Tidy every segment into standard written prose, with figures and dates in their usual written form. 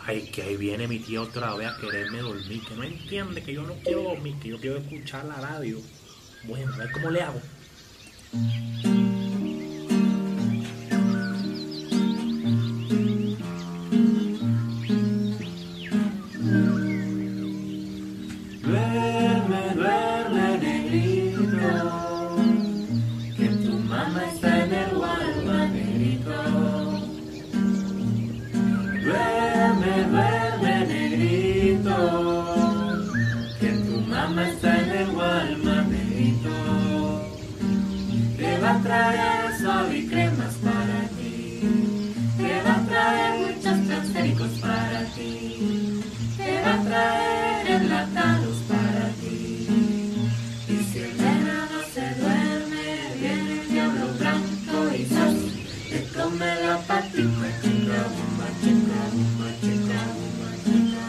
Ay, que ahí viene mi tía otra vez a quererme dormir, que no entiende que yo no quiero dormir, que yo quiero escuchar la radio. Bueno, a ver cómo le hago. Duerme, duerme, negrito, que tu mamá está en el Walmart, negrito. Duerme, duerme, negrito, que tu mamá está en el Walmart, negrito. Te va a traer suave y cremas para ti, te va a traer muchos transgénicos para ti, te va a traer enlatados para ti. Y si el nena no se duerme, viene el diablo blanco y ¡zas! Te come la patita, chica, bumba, chica, bumba, chica, bumba, chica,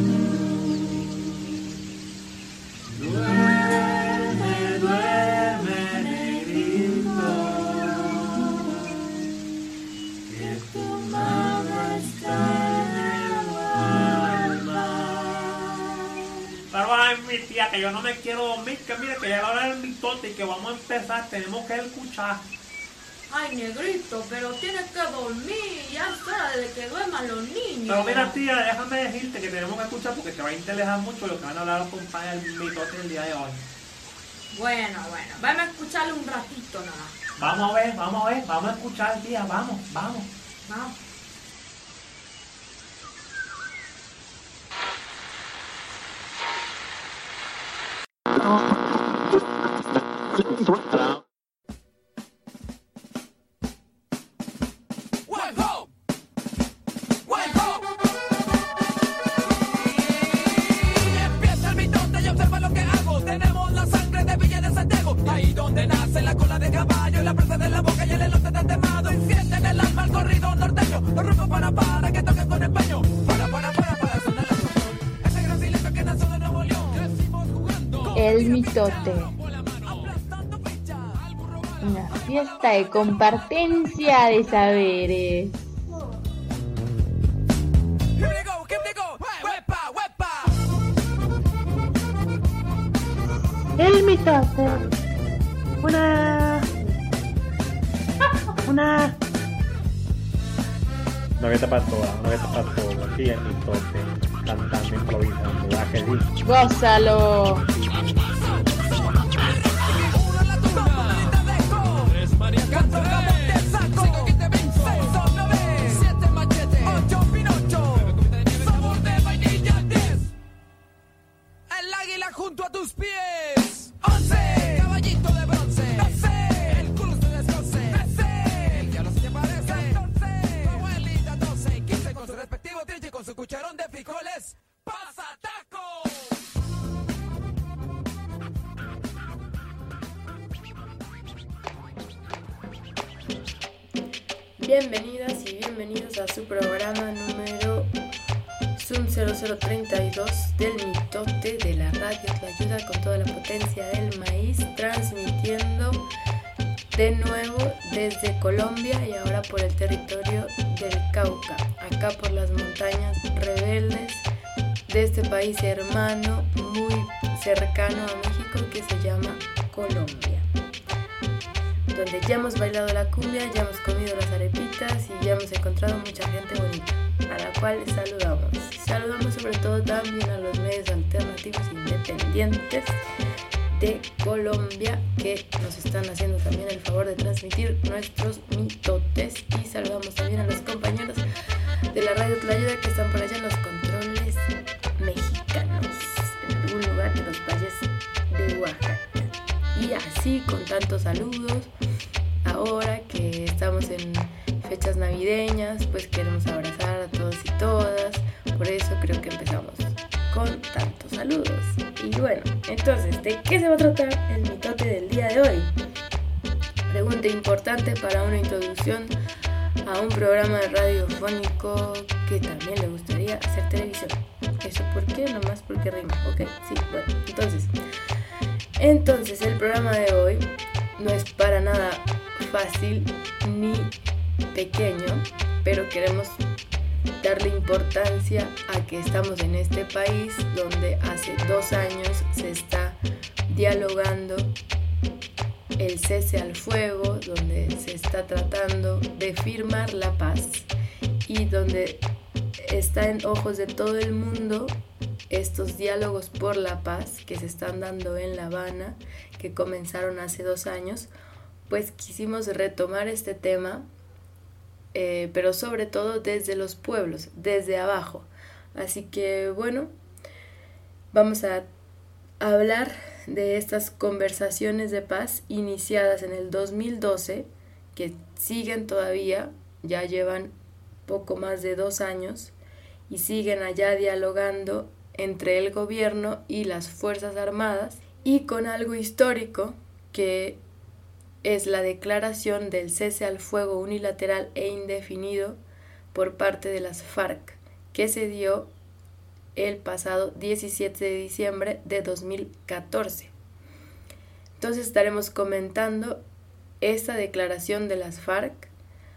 duerme, duerme, negrito, que tu mamá está en el Walmart. Pero ay, mi tía, que yo no me quiero dormir, que mire, que ya la hora del mitote y que vamos a empezar, tenemos que escuchar. Ay, negrito, pero tienes que dormir, ya es hora de que duerman los niños. Pero mira, tía, déjame decirte que tenemos que escuchar porque te va a interesar mucho lo que van a hablar los compañeros del mitote el día de hoy. Bueno, vamos a escucharle un ratito nada más. Vamos a ver, vamos a escuchar, tía, vamos. Vamos. Empieza el mitote y observa lo que hago. Tenemos la sangre de Villa de Santiago. Ahí donde nace la cola de caballo, la presa de la boca y el elote tan temado. Enciende en el alma el corrido norteño. Lo rompo para que toque con empeño. Para sonar la canción. Ese gran silencio que nació de Nuevo León. Crecimos jugando. El mitote. Una fiesta de compartencia de saberes. Here we go. Huepa. El mitote. Una. No que te pasó, aquí el mitote, cantando, improvisando, ¿verdad que sí? Gózalo. Uno en la tumba, tres mariacas, te saco. 5 aquí te vengo, 6 son 9, 7 machete, 8 pinocho, sabor de vainilla 10. El águila junto a tus pies. 11, caballito de bronce. 12, el culo se descoce. 13, el diablo se te parece. 14, tu abuelita 12. 15 con su respectivo trinche y con su cucharón de frijoles. ¡Pasa taco! Bienvenidas y bienvenidos a su programa número Zoom 0032 del mitote de la radio Tlayuda con toda la potencia del maíz, transmitiendo de nuevo desde Colombia y ahora por el territorio del Cauca, acá por las montañas rebeldes de este país hermano muy cercano a México que se llama Colombia, donde ya hemos bailado la cumbia, ya hemos comido las arepitas y ya hemos encontrado mucha gente bonita, a la cual saludamos. Saludamos sobre todo también a los medios alternativos independientes de Colombia que nos están haciendo también el favor de transmitir nuestros mitotes, y saludamos también a los compañeros de la radio Tlayuda que están por allá en los controles mexicanos, en algún lugar de los valles de Oaxaca. Y así, con tantos saludos, ahora que estamos en fechas navideñas, pues queremos abrazar a todos y todas, por eso creo que empezamos con tantos saludos. Y bueno, entonces, ¿de qué se va a tratar el mitote del día de hoy? Pregunta importante para una introducción a un programa de radiofónico que también le gustaría hacer televisión. ¿Eso por qué? Nomás porque rima. Ok, sí, bueno, entonces el programa de hoy no es para nada fácil ni pequeño, pero queremos darle importancia a que estamos en este país donde hace 2 años se está dialogando el cese al fuego, donde se está tratando de firmar la paz y donde está en ojos de todo el mundo estos diálogos por la paz que se están dando en La Habana, que comenzaron hace 2 años. Pues quisimos retomar este tema, pero sobre todo desde los pueblos, desde abajo. Así que bueno, vamos a hablar de estas conversaciones de paz iniciadas en el 2012, que siguen todavía, ya llevan poco más de 2 años, y siguen allá dialogando entre el gobierno y las Fuerzas Armadas, y con algo histórico que es la declaración del cese al fuego unilateral e indefinido por parte de las FARC, que se dio el pasado 17 de diciembre de 2014. Entonces estaremos comentando esta declaración de las FARC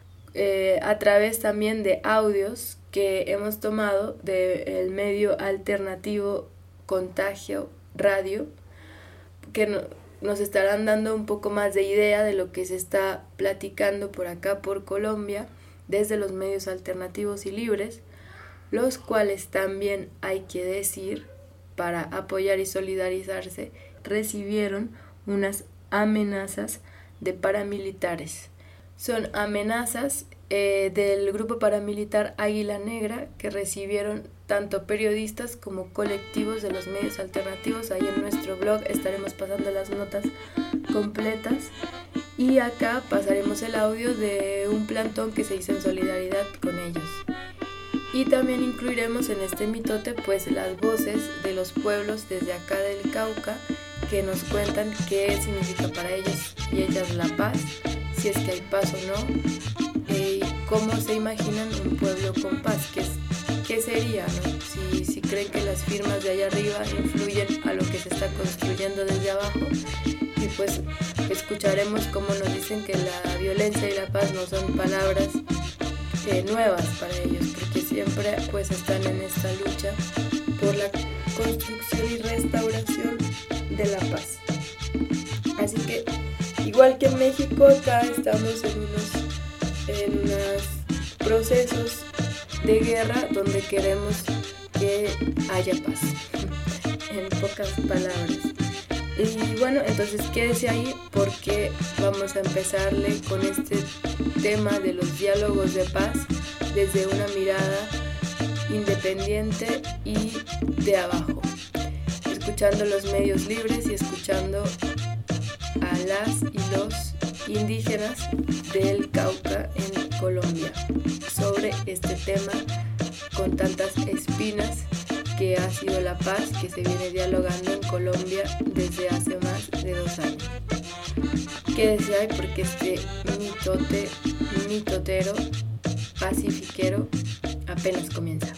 a través también de audios que hemos tomado del medio alternativo Contagio Radio, que nos estarán dando un poco más de idea de lo que se está platicando por acá por Colombia desde los medios alternativos y libres, los cuales también, hay que decir, para apoyar y solidarizarse, recibieron unas amenazas de paramilitares. Son amenazas del grupo paramilitar Águila Negra, que recibieron tanto periodistas como colectivos de los medios alternativos. Ahí en nuestro blog estaremos pasando las notas completas, y acá pasaremos el audio de un plantón que se hizo en solidaridad con ellos. Y también incluiremos en este mitote pues las voces de los pueblos desde acá del Cauca, que nos cuentan qué significa para ellos y ellas la paz, si es que hay paz o no, y cómo se imaginan un pueblo con paz, qué sería, ¿no? Si creen que las firmas de allá arriba influyen a lo que se está construyendo desde abajo. Y pues escucharemos cómo nos dicen que la violencia y la paz no son palabras nuevas para ellos, porque siempre pues están en esta lucha por la construcción y restauración de la paz. Así que igual que en México, acá estamos en unos procesos de guerra donde queremos que haya paz, en pocas palabras. Y bueno, entonces quédese ahí porque vamos a empezarle con este tema de los diálogos de paz desde una mirada independiente y de abajo, escuchando los medios libres y escuchando a las y los indígenas del Cauca en Colombia sobre este tema con tantas espinas que ha sido la paz que se viene dialogando en Colombia desde hace más de 2 años. Quédese ahí porque este mitotero, pacifiquero apenas comienza.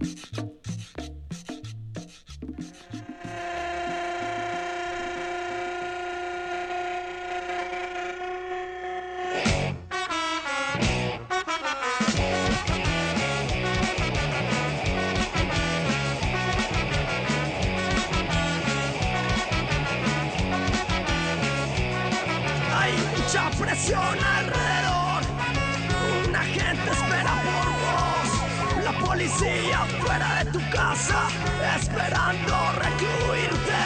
Mucha presión alrededor, una gente espera por vos, la policía fuera de tu casa, esperando recluirte.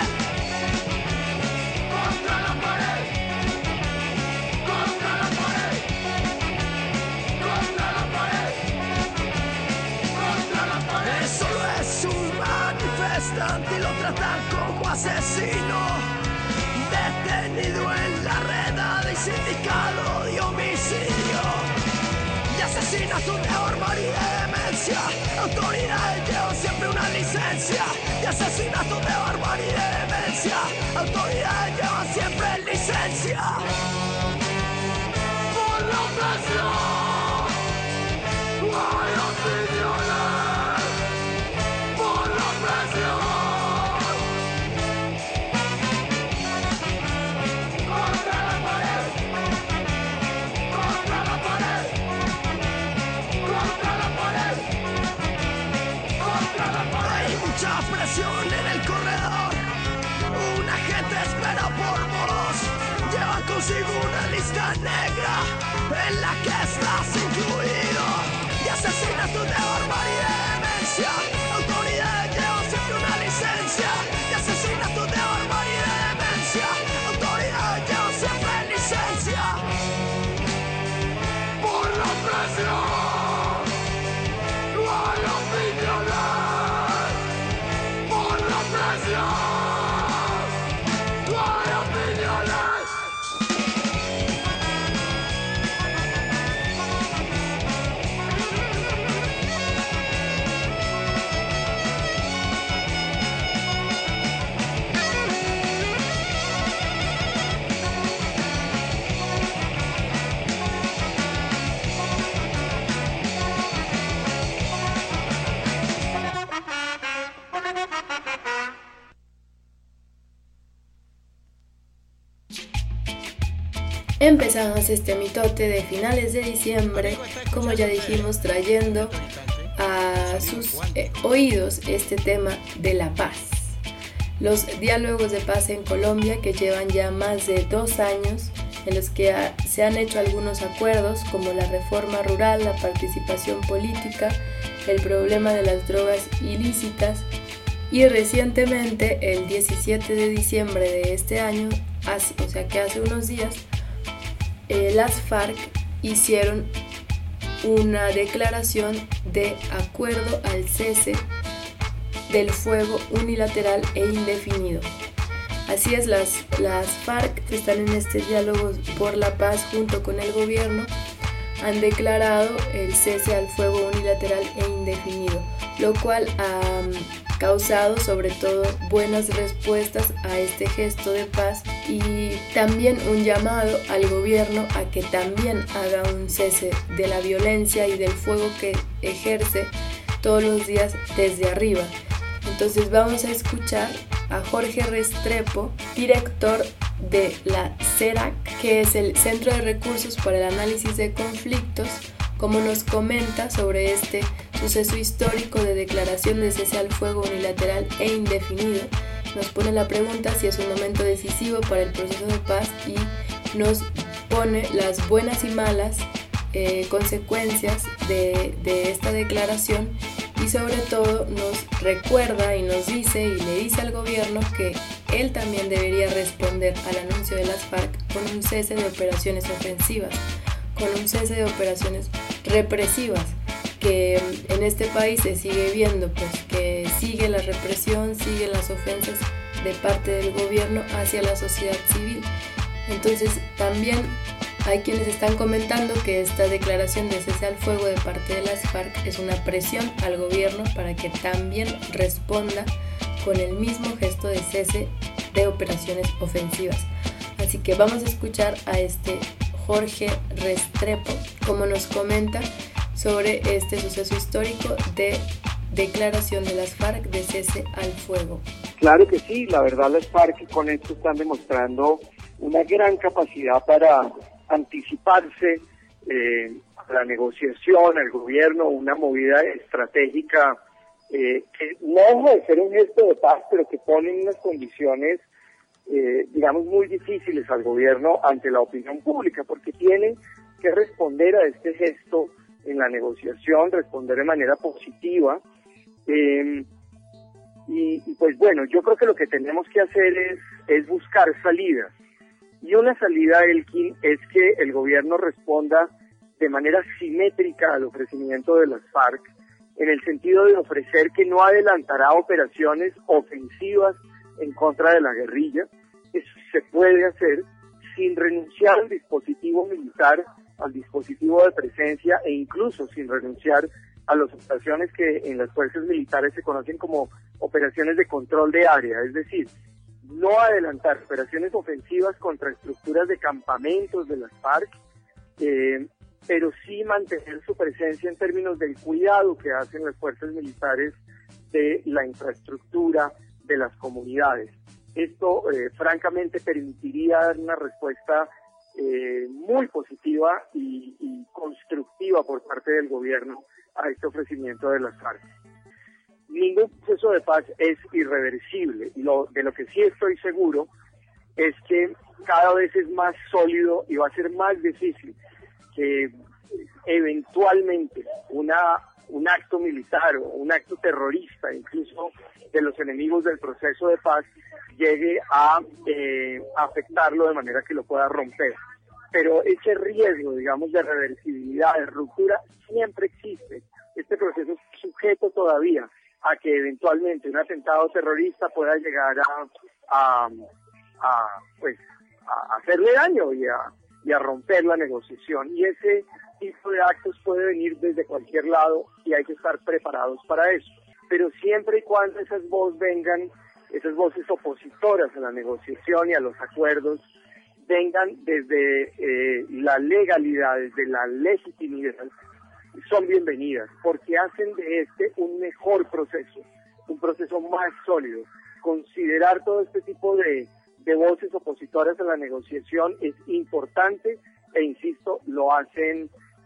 Contra la pared, contra la pared, contra la pared, contra la pared. Solo es un manifestante y lo tratan como asesino. Detenido en la reda de sindicado de homicidio y asesinato de hormor y de demencia. Autoridades llevan siempre una licencia de asesinato de hormor y de demencia. Autoridades llevan siempre licencia. Por la opresión, por los millones, por la opresión. Contra la pared, consigo una lista negra en la que estás incluido. Y asesinatos de barbarie y demencia. Autoridades llevan siempre una licencia. Y asesinatos de barbarie y demencia. Autoridades llevan siempre licencia. Por la presión, no hay opiniones. Por la presión, no hay opiniones. Empezamos este mitote de finales de diciembre, como ya dijimos, trayendo a sus oídos este tema de la paz. Los diálogos de paz en Colombia, que llevan ya más de 2 años, en los que se han hecho algunos acuerdos como la reforma rural, la participación política, el problema de las drogas ilícitas, y recientemente, el 17 de diciembre de este año, o sea que hace unos días, las FARC hicieron una declaración de acuerdo al cese del fuego unilateral e indefinido. Así es, las FARC, que están en este diálogo por la paz junto con el gobierno, han declarado el cese al fuego unilateral e indefinido, lo cual ha causado sobre todo buenas respuestas a este gesto de paz y también un llamado al gobierno a que también haga un cese de la violencia y del fuego que ejerce todos los días desde arriba. Entonces vamos a escuchar a Jorge Restrepo, director de la CERAC, que es el Centro de Recursos para el Análisis de Conflictos, como nos comenta sobre este suceso histórico de declaración de cese al fuego unilateral e indefinido. Nos pone la pregunta si es un momento decisivo para el proceso de paz y nos pone las buenas y malas consecuencias de esta declaración, y sobre todo nos recuerda y nos dice y le dice al gobierno que él también debería responder al anuncio de las FARC con un cese de operaciones ofensivas, con un cese de operaciones represivas, que en este país se sigue viendo, pues que sigue la represión, siguen las ofensas de parte del gobierno hacia la sociedad civil. Entonces también hay quienes están comentando que esta declaración de cese al fuego de parte de las FARC es una presión al gobierno para que también responda con el mismo gesto de cese de operaciones ofensivas. Así que vamos a escuchar a este Jorge Restrepo, como nos comenta sobre este suceso histórico de declaración de las FARC de cese al fuego. Claro que sí, la verdad las FARC con esto están demostrando una gran capacidad para anticiparse a la negociación, al gobierno, una movida estratégica que no deja de ser un gesto de paz, pero que pone en unas condiciones digamos muy difíciles al gobierno ante la opinión pública, porque tiene que responder a este gesto en la negociación, responder de manera positiva, y pues bueno, yo creo que lo que tenemos que hacer es buscar salidas, y una salida, Elkin, es que el gobierno responda de manera simétrica al ofrecimiento de las FARC, en el sentido de ofrecer que no adelantará operaciones ofensivas en contra de la guerrilla. Eso se puede hacer sin renunciar al dispositivo militar, al dispositivo de presencia, e incluso sin renunciar a las operaciones que en las fuerzas militares se conocen como operaciones de control de área, es decir, no adelantar operaciones ofensivas contra estructuras de campamentos de las FARC, pero sí mantener su presencia en términos del cuidado que hacen las fuerzas militares de la infraestructura de las comunidades. Esto francamente permitiría dar una respuesta muy positiva y constructiva por parte del gobierno a este ofrecimiento de las FARC. Ningún proceso de paz es irreversible, y de lo que sí estoy seguro es que cada vez es más sólido y va a ser más difícil que eventualmente un acto militar o un acto terrorista, incluso de los enemigos del proceso de paz, llegue a afectarlo de manera que lo pueda romper. Pero ese riesgo, digamos, de reversibilidad, de ruptura, siempre existe. Este proceso es sujeto todavía a que eventualmente un atentado terrorista pueda llegar a hacerle daño y a romper la negociación. Y ese tipo de actos puede venir desde cualquier lado y hay que estar preparados para eso. Pero siempre y cuando esas voces opositoras a la negociación y a los acuerdos vengan desde la legalidad, desde la legitimidad, son bienvenidas, porque hacen de un mejor proceso, un proceso más sólido. Considerar todo este tipo de voces opositoras a la negociación es importante e, insisto, lo hacen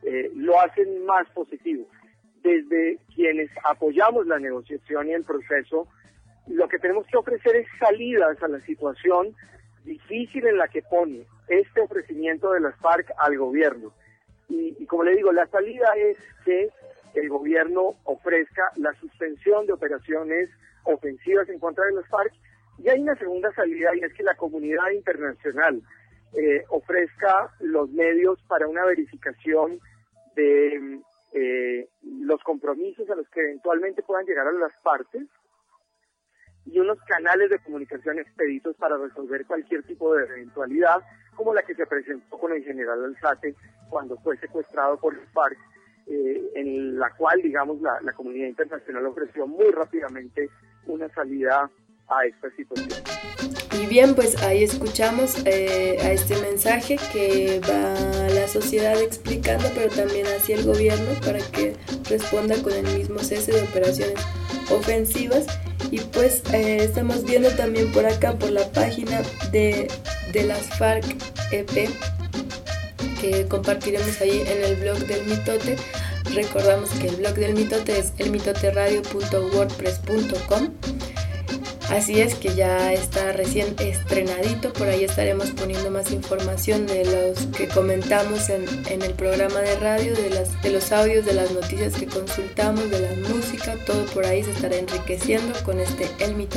más positivo. Desde quienes apoyamos la negociación y el proceso, lo que tenemos que ofrecer es salidas a la situación difícil en la que pone este ofrecimiento de las FARC al gobierno. Y como le digo, la salida es que el gobierno ofrezca la suspensión de operaciones ofensivas en contra de las FARC. Y hay una segunda salida, y es que la comunidad internacional ofrezca los medios para una verificación de los compromisos a los que eventualmente puedan llegar a las partes y unos canales de comunicación expeditos para resolver cualquier tipo de eventualidad, como la que se presentó con el general Alzate cuando fue secuestrado por el FARC, en la cual, digamos, la comunidad internacional ofreció muy rápidamente una salida a esta situación. Y bien, pues ahí escuchamos a este mensaje que va la sociedad explicando, pero también hacia el gobierno para que responda con el mismo cese de operaciones ofensivas. Y pues estamos viendo también por acá, por la página de las FARC EP, que compartiremos ahí en el blog del Mitote. Recordamos que el blog del Mitote es elmitoteradio.wordpress.com. Así es, que ya está recién estrenadito, por ahí estaremos poniendo más información de los que comentamos en el programa de radio, de los audios, de las noticias que consultamos, de la música, todo por ahí se estará enriqueciendo con este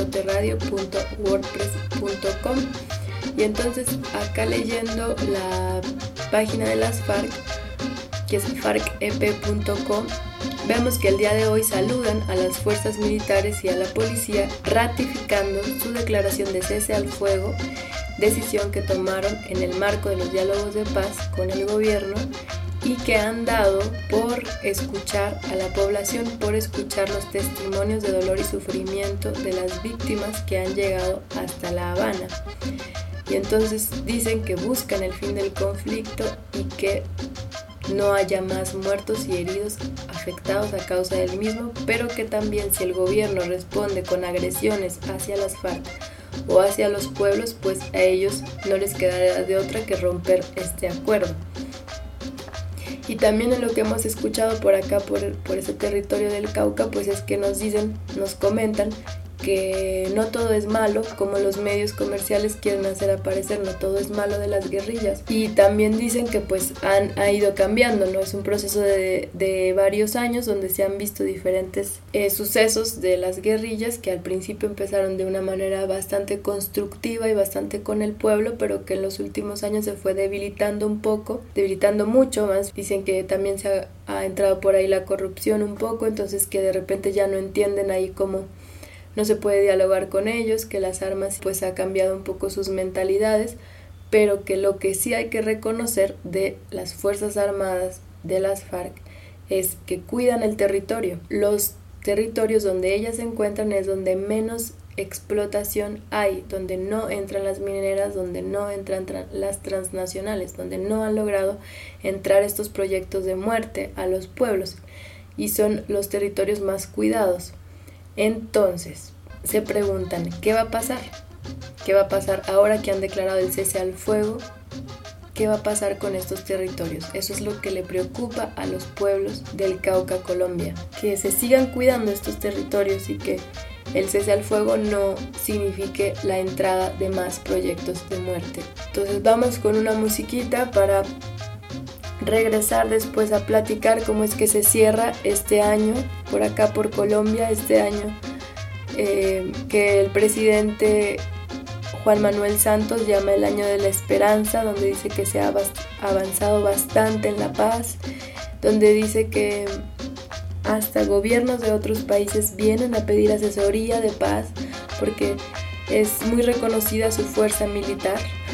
elmitoteradio.wordpress.com. Y entonces acá leyendo la página de las FARC, que es farcep.com, vemos que el día de hoy saludan a las fuerzas militares y a la policía ratificando su declaración de cese al fuego, decisión que tomaron en el marco de los diálogos de paz con el gobierno y que han dado por escuchar a la población, por escuchar los testimonios de dolor y sufrimiento de las víctimas que han llegado hasta La Habana. Y entonces dicen que buscan el fin del conflicto y que no haya más muertos y heridos afectados a causa del mismo, pero que también si el gobierno responde con agresiones hacia las FARC o hacia los pueblos, pues a ellos no les quedará de otra que romper este acuerdo. Y también en lo que hemos escuchado por acá, por ese territorio del Cauca, pues es que nos comentan que no todo es malo, como los medios comerciales quieren hacer aparecer, no todo es malo de las guerrillas. Y también dicen que pues ha ido cambiando, ¿no? Es un proceso de varios años donde se han visto diferentes sucesos de las guerrillas que al principio empezaron de una manera bastante constructiva y bastante con el pueblo, pero que en los últimos años se fue debilitando mucho más. Dicen que también se ha entrado por ahí la corrupción un poco, entonces que de repente ya no entienden ahí cómo no se puede dialogar con ellos, que las armas pues ha cambiado un poco sus mentalidades, pero que lo que sí hay que reconocer de las Fuerzas Armadas de las FARC es que cuidan el territorio. Los territorios donde ellas se encuentran es donde menos explotación hay, donde no entran las mineras, donde no entran las transnacionales, donde no han logrado entrar estos proyectos de muerte a los pueblos, y son los territorios más cuidados. Entonces, se preguntan, ¿qué va a pasar? ¿Qué va a pasar ahora que han declarado el cese al fuego? ¿Qué va a pasar con estos territorios? Eso es lo que le preocupa a los pueblos del Cauca, Colombia. Que se sigan cuidando estos territorios y que el cese al fuego no signifique la entrada de más proyectos de muerte. Entonces vamos con una musiquita para regresar después a platicar cómo es que se cierra este año por acá por Colombia, este año que el presidente Juan Manuel Santos llama el año de la esperanza, donde dice que se ha avanzado bastante en la paz, donde dice que hasta gobiernos de otros países vienen a pedir asesoría de paz porque es muy reconocida su fuerza militar.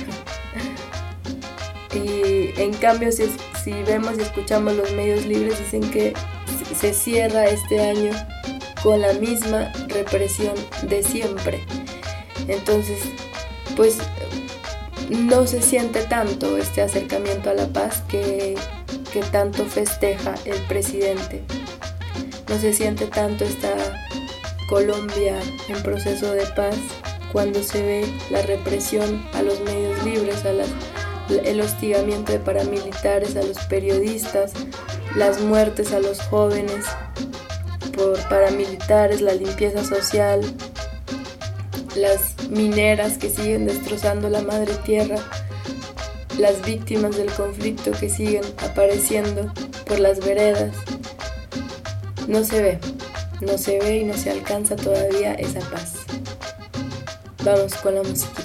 Y en cambio si vemos y escuchamos los medios libres, dicen que se cierra este año con la misma represión de siempre. Entonces, pues no se siente tanto este acercamiento a la paz que tanto festeja el presidente. No se siente tanto esta Colombia en proceso de paz cuando se ve la represión a los medios libres, el hostigamiento de paramilitares a los periodistas, las muertes a los jóvenes por paramilitares, la limpieza social, las mineras que siguen destrozando la madre tierra, las víctimas del conflicto que siguen apareciendo por las veredas. No se ve y no se alcanza todavía esa paz. Vamos con la musiquita.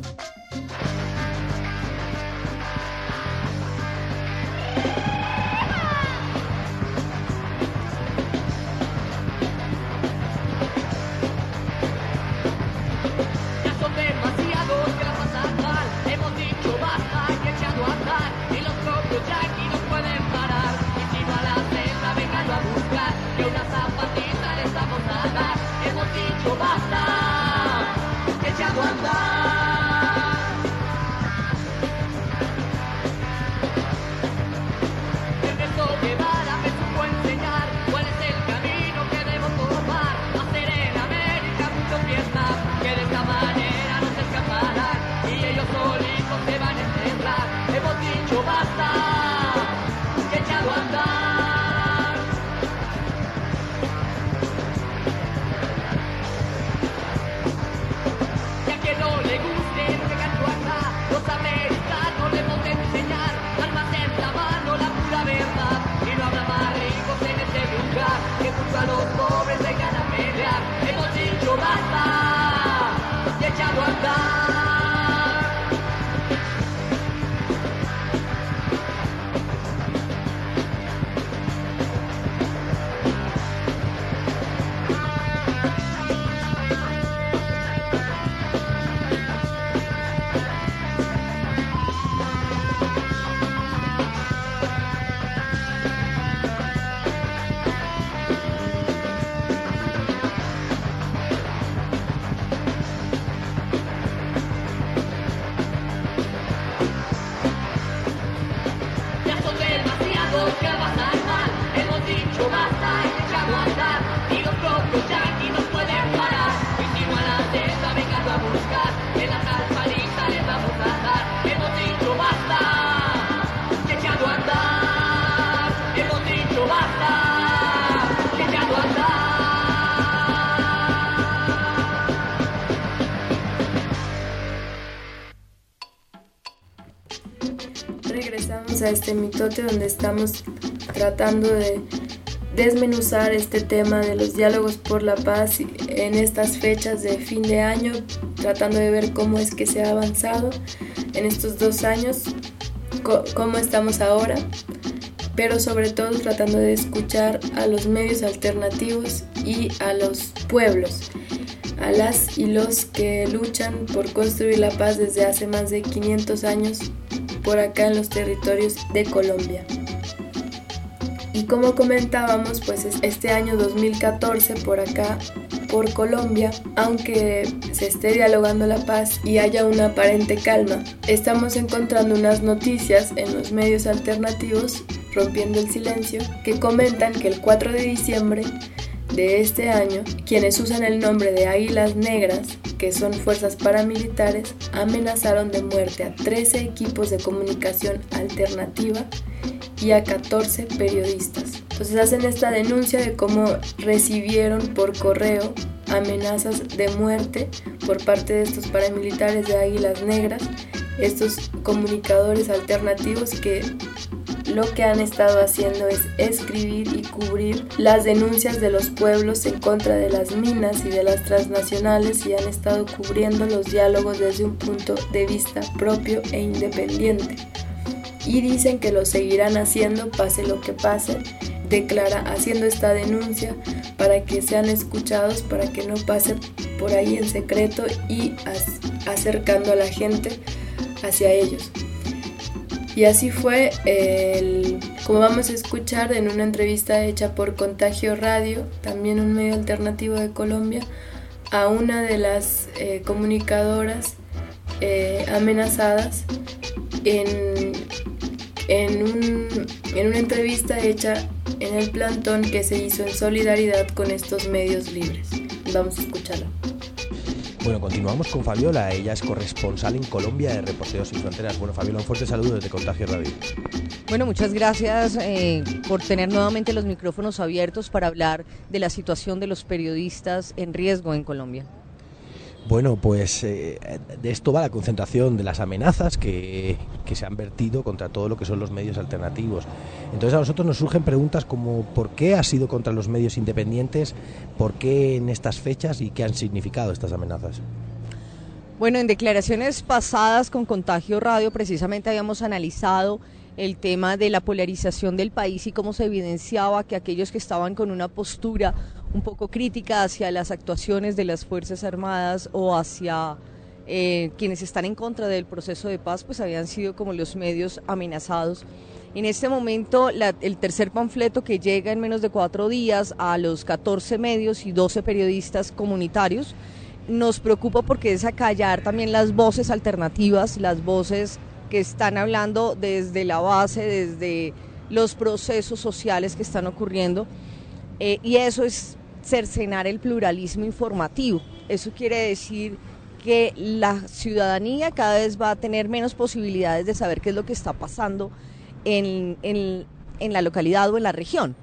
Regresamos a este mitote donde estamos tratando de desmenuzar este tema de los diálogos por la paz en estas fechas de fin de año, tratando de ver cómo es que se ha avanzado en estos 2 años, cómo estamos ahora, pero sobre todo tratando de escuchar a los medios alternativos y a los pueblos, a las y los que luchan por construir la paz desde hace más de 500 años por acá en los territorios de Colombia. Y como comentábamos, pues este año 2014 por acá, por Colombia, aunque se esté dialogando la paz y haya una aparente calma, estamos encontrando unas noticias en los medios alternativos, rompiendo el silencio, que comentan que el 4 de diciembre de este año, quienes usan el nombre de Águilas Negras, que son fuerzas paramilitares, amenazaron de muerte a 13 equipos de comunicación alternativa y a 14 periodistas. Entonces hacen esta denuncia de cómo recibieron por correo amenazas de muerte por parte de estos paramilitares de Águilas Negras, estos comunicadores alternativos que lo que han estado haciendo es escribir y cubrir las denuncias de los pueblos en contra de las minas y de las transnacionales, y han estado cubriendo los diálogos desde un punto de vista propio e independiente. Y dicen que lo seguirán haciendo pase lo que pase, haciendo esta denuncia para que sean escuchados, para que no pase por ahí en secreto y acercando a la gente hacia ellos. Y así fue, como vamos a escuchar en una entrevista hecha por Contagio Radio, también un medio alternativo de Colombia, a una de las comunicadoras amenazadas en una entrevista hecha en el plantón que se hizo en solidaridad con estos medios libres. Vamos a escucharla. Bueno, continuamos con Fabiola, ella es corresponsal en Colombia de Reporteros Sin Fronteras. Bueno, Fabiola, un fuerte saludo desde Contagio Radio. Bueno, muchas gracias por tener nuevamente los micrófonos abiertos para hablar de la situación de los periodistas en riesgo en Colombia. Bueno, pues de esto va la concentración de las amenazas que se han vertido contra todo lo que son los medios alternativos. Entonces a nosotros nos surgen preguntas como ¿por qué ha sido contra los medios independientes? ¿Por qué en estas fechas? ¿Y qué han significado estas amenazas? Bueno, en declaraciones pasadas con Contagio Radio precisamente habíamos analizado el tema de la polarización del país y cómo se evidenciaba que aquellos que estaban con una postura un poco crítica hacia las actuaciones de las Fuerzas Armadas o hacia quienes están en contra del proceso de paz, pues habían sido como los medios amenazados. En este momento, el tercer panfleto que llega en menos de 4 días a los 14 medios y 12 periodistas comunitarios, nos preocupa porque es acallar también las voces alternativas, las voces que están hablando desde la base, desde los procesos sociales que están ocurriendo, y eso es cercenar el pluralismo informativo. Eso quiere decir que la ciudadanía cada vez va a tener menos posibilidades de saber qué es lo que está pasando en la localidad o en la región.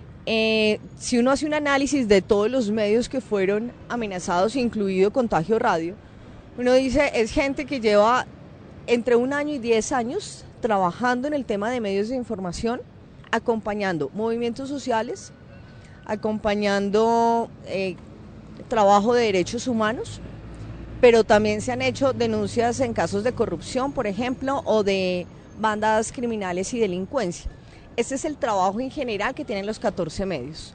Si uno hace un análisis de todos los medios que fueron amenazados, incluido Contagio Radio, uno dice, es gente que lleva entre 1 año y 10 años trabajando en el tema de medios de información, acompañando movimientos sociales, acompañando trabajo de derechos humanos, pero también se han hecho denuncias en casos de corrupción, por ejemplo, o de bandas criminales y delincuencia. Este es el trabajo en general que tienen los 14 medios.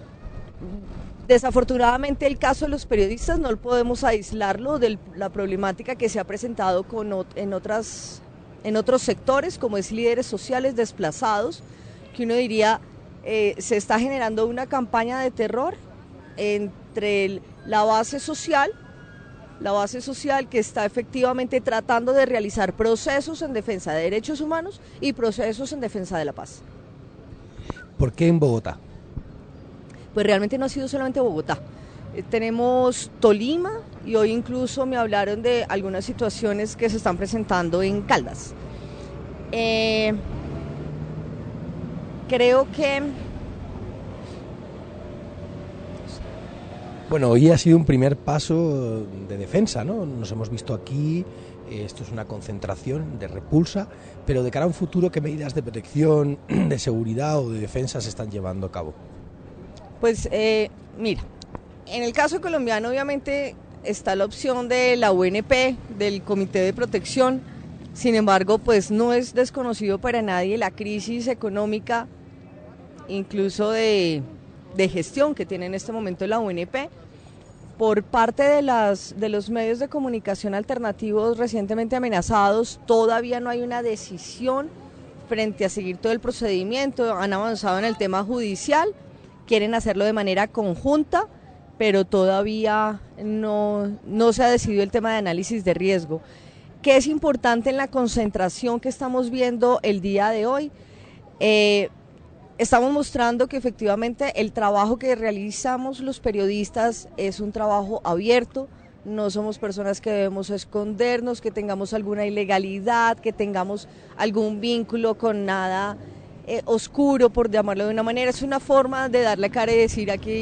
Desafortunadamente el caso de los periodistas no podemos aislarlo de la problemática que se ha presentado en otros sectores, como es líderes sociales desplazados, que uno diría se está generando una campaña de terror entre la base social que está efectivamente tratando de realizar procesos en defensa de derechos humanos y procesos en defensa de la paz. ¿Por qué en Bogotá? Pues realmente no ha sido solamente Bogotá. Tenemos Tolima y hoy incluso me hablaron de algunas situaciones que se están presentando en Caldas. Creo que... Bueno, hoy ha sido un primer paso de defensa, ¿no? Nos hemos visto aquí, esto es una concentración de repulsa, pero de cara a un futuro, ¿qué medidas de protección, de seguridad o de defensa se están llevando a cabo? Pues mira, en el caso colombiano obviamente está la opción de la UNP, del Comité de Protección, sin embargo pues no es desconocido para nadie la crisis económica, incluso de gestión que tiene en este momento la UNP, por parte de los medios de comunicación alternativos recientemente amenazados. Todavía no hay una decisión frente a seguir todo el procedimiento, han avanzado en el tema judicial, quieren hacerlo de manera conjunta, pero todavía no se ha decidido el tema de análisis de riesgo. ¿Qué es importante en la concentración que estamos viendo el día de hoy? Estamos mostrando que efectivamente el trabajo que realizamos los periodistas es un trabajo abierto, no somos personas que debemos escondernos, que tengamos alguna ilegalidad, que tengamos algún vínculo con nada oscuro, por llamarlo de una manera. Es una forma de darle cara y decir aquí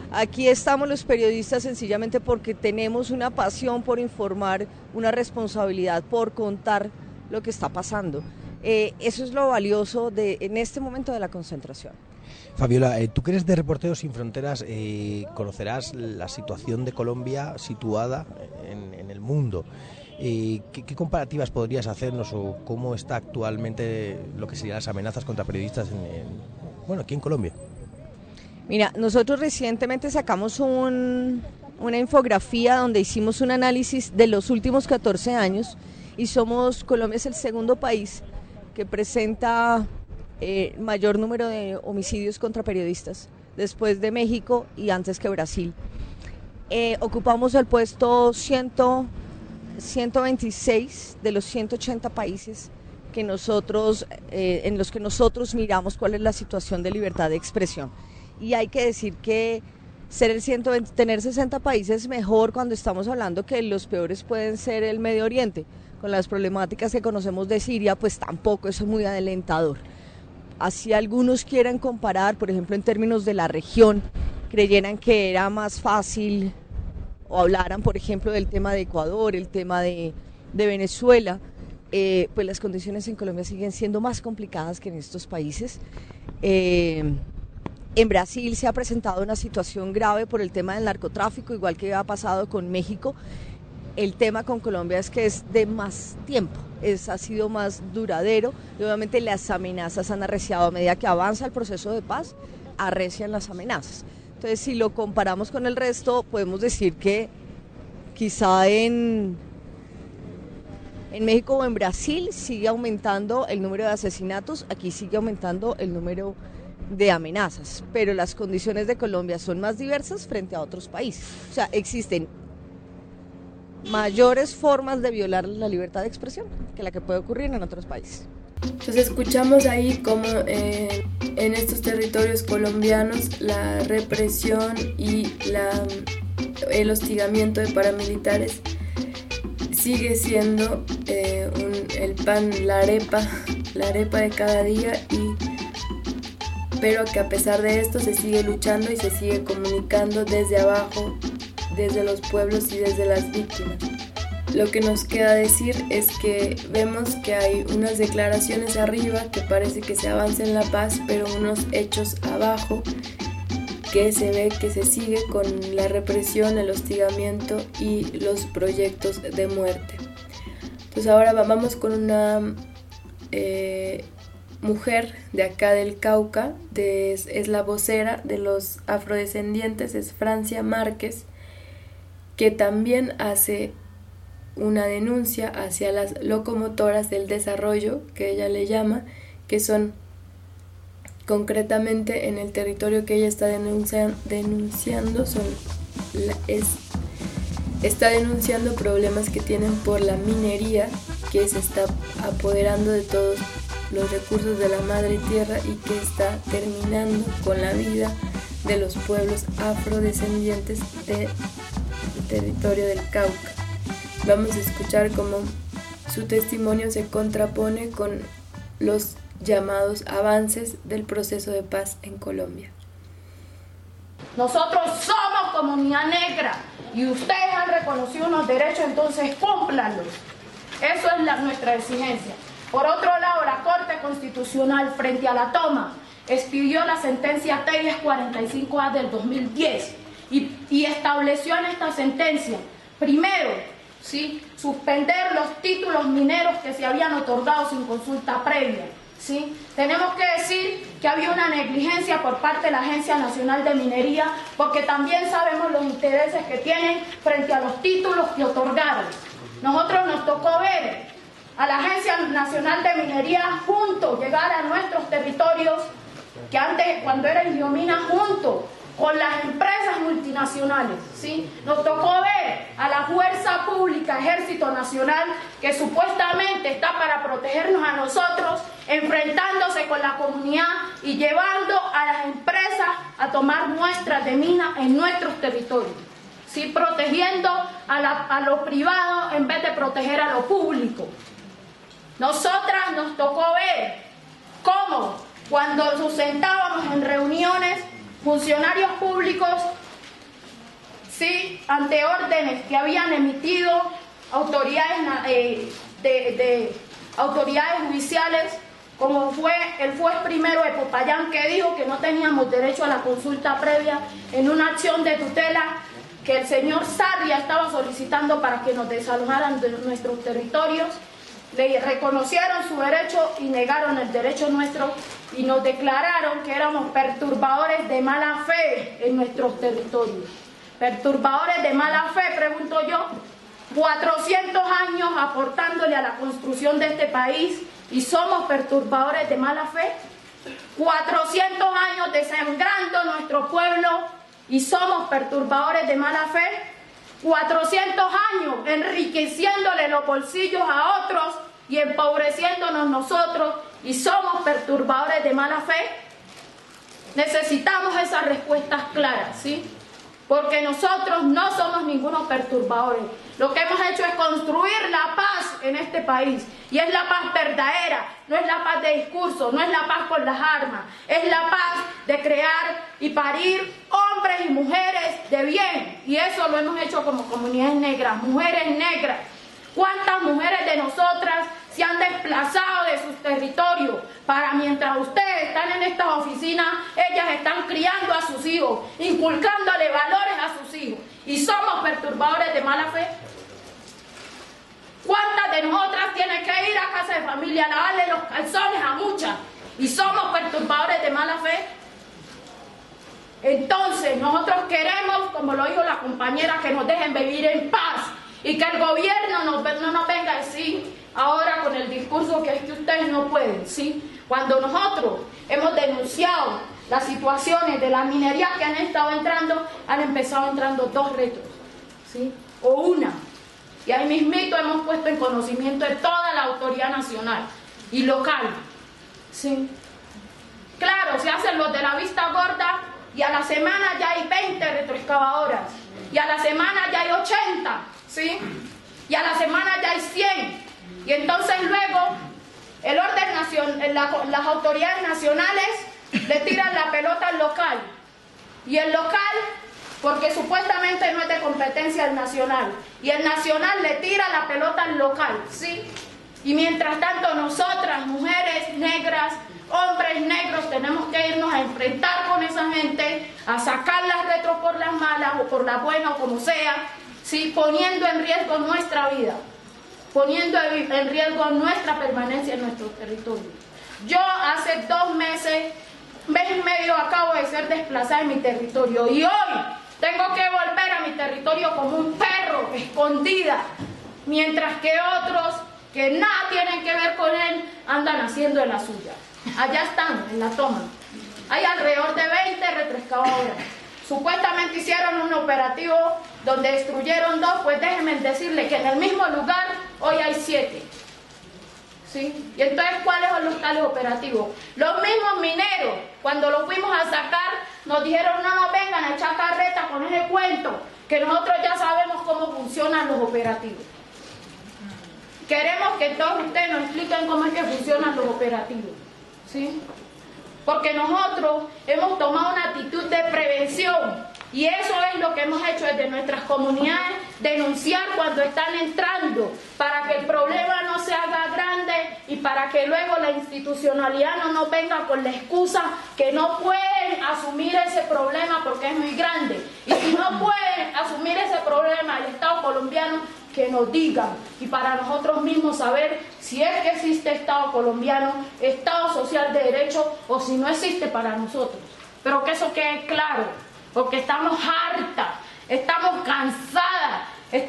Aquí estamos los periodistas sencillamente porque tenemos una pasión por informar, una responsabilidad por contar lo que está pasando. Eso es lo valioso en este momento de la concentración. Fabiola, tú que eres de Reporteros Sin Fronteras, conocerás la situación de Colombia situada en el mundo. ¿Qué comparativas podrías hacernos o cómo está actualmente lo que serían las amenazas contra periodistas aquí en Colombia? Mira, nosotros recientemente sacamos una infografía donde hicimos un análisis de los últimos 14 años y Colombia es el segundo país que presenta mayor número de homicidios contra periodistas, después de México y antes que Brasil. Ocupamos el puesto 126 de los 180 países que en los que nosotros miramos cuál es la situación de libertad de expresión. Y hay que decir que tener 60 países mejor cuando estamos hablando que los peores pueden ser el Medio Oriente. Con las problemáticas que conocemos de Siria, pues tampoco eso es muy alentador. Así algunos quieran comparar, por ejemplo, en términos de la región, creyeran que era más fácil o hablaran, por ejemplo, del tema de Ecuador, el tema de Venezuela, pues las condiciones en Colombia siguen siendo más complicadas que en estos países. En Brasil se ha presentado una situación grave por el tema del narcotráfico, igual que ha pasado con México. El tema con Colombia es que es de más tiempo, ha sido más duradero y obviamente las amenazas han arreciado. A medida que avanza el proceso de paz, arrecian las amenazas. Entonces, si lo comparamos con el resto, podemos decir que quizá en México o en Brasil sigue aumentando el número de asesinatos, aquí sigue aumentando el número de amenazas, pero las condiciones de Colombia son más diversas frente a otros países. O sea, existen mayores formas de violar la libertad de expresión que la que puede ocurrir en otros países. Entonces escuchamos ahí cómo en estos territorios colombianos la represión y el hostigamiento de paramilitares sigue siendo el pan, la arepa de cada día, pero que a pesar de esto se sigue luchando y se sigue comunicando desde abajo, desde los pueblos y desde las víctimas. Lo que nos queda decir es que vemos que hay unas declaraciones arriba que parece que se avanza en la paz, pero unos hechos abajo que se ve que se sigue con la represión, el hostigamiento y los proyectos de muerte. Entonces ahora vamos con una mujer de acá del Cauca, es la vocera de los afrodescendientes, es Francia Márquez, que también hace una denuncia hacia las locomotoras del desarrollo, que ella le llama, que son concretamente en el territorio que ella está denunciando, está denunciando problemas que tienen por la minería, que se está apoderando de todos los recursos de la madre tierra y que está terminando con la vida de los pueblos afrodescendientes del territorio del Cauca. Vamos a escuchar cómo su testimonio se contrapone con los llamados avances del proceso de paz en Colombia. Nosotros somos comunidad negra y ustedes han reconocido unos derechos, entonces cúmplanlos. Eso es nuestra exigencia. Por otro lado, la Corte Constitucional, frente a la toma, expidió la sentencia Telles 45A del 2010 y estableció en esta sentencia, primero, ¿sí?, suspender los títulos mineros que se habían otorgado sin consulta previa. ¿Sí? Tenemos que decir que había una negligencia por parte de la Agencia Nacional de Minería, porque también sabemos los intereses que tienen frente a los títulos que otorgaron. Nosotros nos tocó ver a la Agencia Nacional de Minería llegar a nuestros territorios, que antes, cuando era Indiomina, junto con las empresas multinacionales, ¿sí? Nos tocó ver a la fuerza pública, Ejército Nacional, que supuestamente está para protegernos a nosotros, enfrentándose con la comunidad y llevando a las empresas a tomar muestras de mina en nuestros territorios, ¿sí?, protegiendo a lo privado en vez de proteger a lo público. Nosotras nos tocó ver cómo, cuando nos sentábamos en reuniones, funcionarios públicos ¿sí?, ante órdenes que habían emitido autoridades, autoridades judiciales, como fue el juez primero de Popayán, que dijo que no teníamos derecho a la consulta previa en una acción de tutela que el señor Sarria estaba solicitando para que nos desalojaran de nuestros territorios. Le reconocieron su derecho y negaron el derecho nuestro y nos declararon que éramos perturbadores de mala fe en nuestros territorios. Perturbadores de mala fe, pregunto yo, 400 años aportándole a la construcción de este país y somos perturbadores de mala fe. 400 años desangrando nuestro pueblo y somos perturbadores de mala fe. 400 años enriqueciéndole los bolsillos a otros y empobreciéndonos nosotros y somos perturbadores de mala fe. Necesitamos esas respuestas claras, ¿sí? Porque nosotros no somos ningunos perturbadores. Lo que hemos hecho es construir la paz en este país. Y es la paz verdadera, no es la paz de discurso, no es la paz con las armas. Es la paz de crear y parir hombres y mujeres de bien. Y eso lo hemos hecho como comunidades negras, mujeres negras. ¿Cuántas mujeres de nosotras se han desplazado de sus territorios para mientras ustedes están en estas oficinas, ellas están criando a sus hijos, inculcándole valores a sus hijos? Y somos perturbadores de mala fe. ¿Cuántas de nosotras tienen que ir a casa de familia a lavarle los calzones a muchas? Y somos perturbadores de mala fe. Entonces nosotros queremos, como lo dijo la compañera, que nos dejen vivir en paz y que el gobierno no nos venga a decir ahora con el discurso que es que ustedes no pueden, ¿sí? Cuando nosotros hemos denunciado las situaciones de la minería que han estado entrando, han empezado entrando 2 retos, ¿sí? O una. Y ahí mismito hemos puesto en conocimiento de toda la autoridad nacional y local, ¿sí? Claro, se hacen los de la vista gorda y a la semana ya hay 20 retroexcavadoras y a la semana ya hay 80, ¿sí? Y a la semana ya hay 100. Y entonces luego el orden nacional, las autoridades nacionales le tiran la pelota al local. Y el local, porque supuestamente no es de competencia el nacional, y el nacional le tira la pelota al local, ¿sí? Y mientras tanto nosotras, mujeres negras, hombres negros, tenemos que irnos a enfrentar con esa gente, a sacar las retros por las malas o por las buenas o como sea, ¿sí? Poniendo en riesgo nuestra vida, poniendo en riesgo nuestra permanencia en nuestro territorio. Yo hace 2 meses, mes y medio, acabo de ser desplazada en mi territorio y hoy tengo que volver a mi territorio como un perro, escondida, mientras que otros que nada tienen que ver con él andan haciendo de la suya. Allá están, en la toma. Hay alrededor de 20 retroexcavadoras. Supuestamente hicieron un operativo donde destruyeron 2, pues déjenme decirle que en el mismo lugar hoy hay 7. ¿Sí? Y entonces, ¿cuáles son los tales operativos? Los mismos mineros, cuando los fuimos a sacar, nos dijeron no nos vengan a echar carreta con ese cuento, que nosotros ya sabemos cómo funcionan los operativos. Queremos que todos ustedes nos expliquen cómo es que funcionan los operativos, ¿sí? Porque nosotros hemos tomado una actitud de prevención y eso es lo que hemos hecho desde nuestras comunidades, denunciar cuando están entrando para que el problema no se haga grande y para que luego la institucionalidad no nos venga con la excusa que no pueden asumir ese problema porque es muy grande. Y si no pueden asumir ese problema el Estado colombiano, que nos digan, y para nosotros mismos saber si es que existe Estado colombiano, Estado social de derecho, o si no existe para nosotros. Pero que eso quede claro, porque estamos hartas, estamos cansadas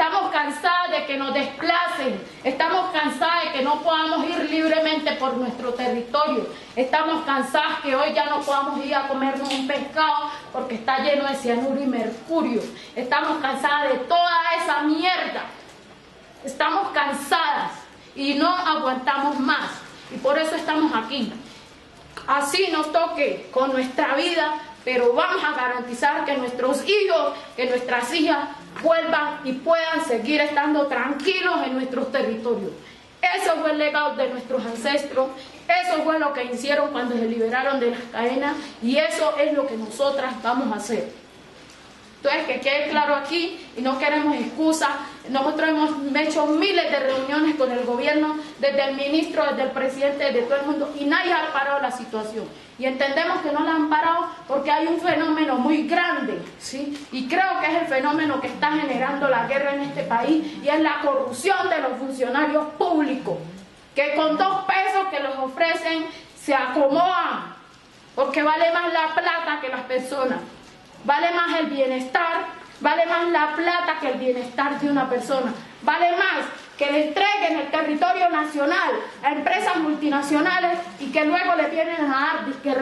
de que nos desplacen, estamos cansadas de que no podamos ir libremente por nuestro territorio, estamos cansadas que hoy ya no podamos ir a comernos un pescado porque está lleno de cianuro y mercurio, estamos cansadas de toda esa mierda. Estamos cansadas y no aguantamos más y por eso estamos aquí. Así nos toque con nuestra vida, pero vamos a garantizar que nuestros hijos, que nuestras hijas vuelvan y puedan seguir estando tranquilos en nuestros territorios. Eso fue el legado de nuestros ancestros, eso fue lo que hicieron cuando se liberaron de las cadenas y eso es lo que nosotras vamos a hacer. Entonces, que quede claro aquí y no queremos excusas. Nosotros hemos hecho miles de reuniones con el gobierno, desde el ministro, desde el presidente, desde todo el mundo, y nadie ha parado la situación. Y entendemos que no la han parado porque hay un fenómeno muy grande, ¿sí? Y creo que es el fenómeno que está generando la guerra en este país, y es la corrupción de los funcionarios públicos, que con 2 pesos que les ofrecen se acomodan, porque vale más la plata que las personas. Vale más el bienestar, vale más la plata que el bienestar de una persona. Vale más que le entreguen el territorio nacional a empresas multinacionales y que luego le vienen a dar que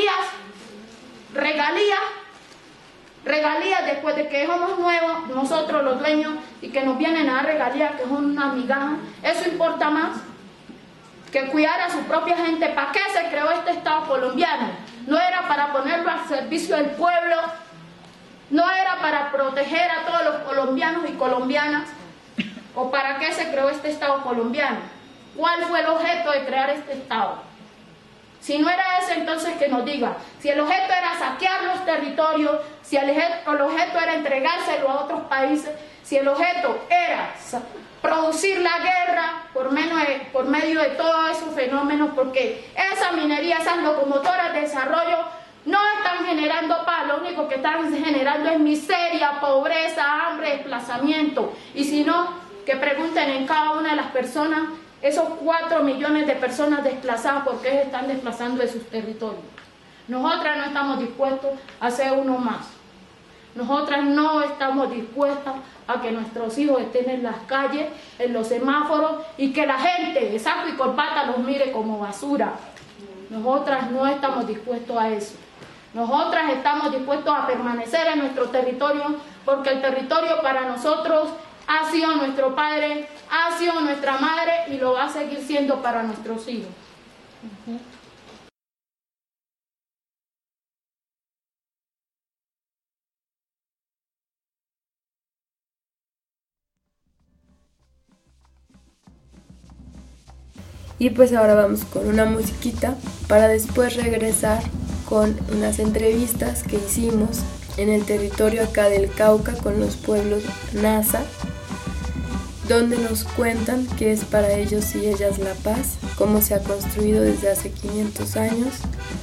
regalías después de que somos nuevos, nosotros los dueños, y que nos vienen a dar regalías que son una migaja. Eso importa más que cuidar a su propia gente. ¿Para qué se creó este Estado colombiano? No era para ponerlo al servicio del pueblo, no era para proteger a todos los colombianos y colombianas. ¿O para qué se creó este Estado colombiano? ¿Cuál fue el objeto de crear este Estado? Si no era ese, entonces que nos diga. Si el objeto era saquear los territorios, si el objeto era entregárselo a otros países, si el objeto era producir la guerra por medio de todos esos fenómenos, porque esa minería, esas locomotoras de desarrollo no están generando paz, lo único que están generando es miseria, pobreza, hambre, desplazamiento. Y si no, que pregunten en cada una de las personas, esos 4 millones de personas desplazadas, ¿por qué se están desplazando de sus territorios? Nosotras no estamos dispuestos a hacer uno más. Nosotras no estamos dispuestas a que nuestros hijos estén en las calles, en los semáforos, y que la gente de saco y corbata los mire como basura. Nosotras no estamos dispuestos a eso. Nosotras estamos dispuestos a permanecer en nuestro territorio, porque el territorio para nosotros ha sido nuestro padre, ha sido nuestra madre y lo va a seguir siendo para nuestros hijos. Y pues ahora vamos con una musiquita para después regresar con unas entrevistas que hicimos en el territorio acá del Cauca con los pueblos Nasa, donde nos cuentan qué es para ellos y ellas la paz, cómo se ha construido desde hace 500 años,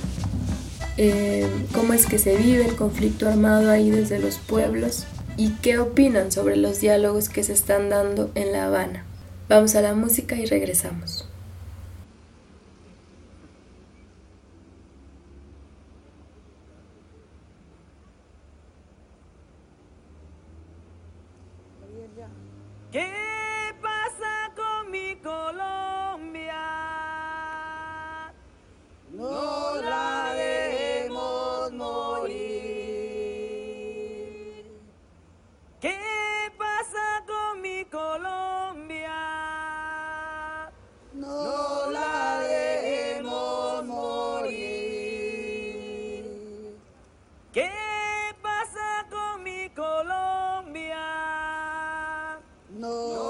cómo es que se vive el conflicto armado ahí desde los pueblos y qué opinan sobre los diálogos que se están dando en La Habana. Vamos a la música y regresamos. ¿Qué pasa con mi Colombia? No la dejemos morir. ¿Qué pasa con mi Colombia? No la dejemos morir. ¿Qué pasa con mi Colombia? No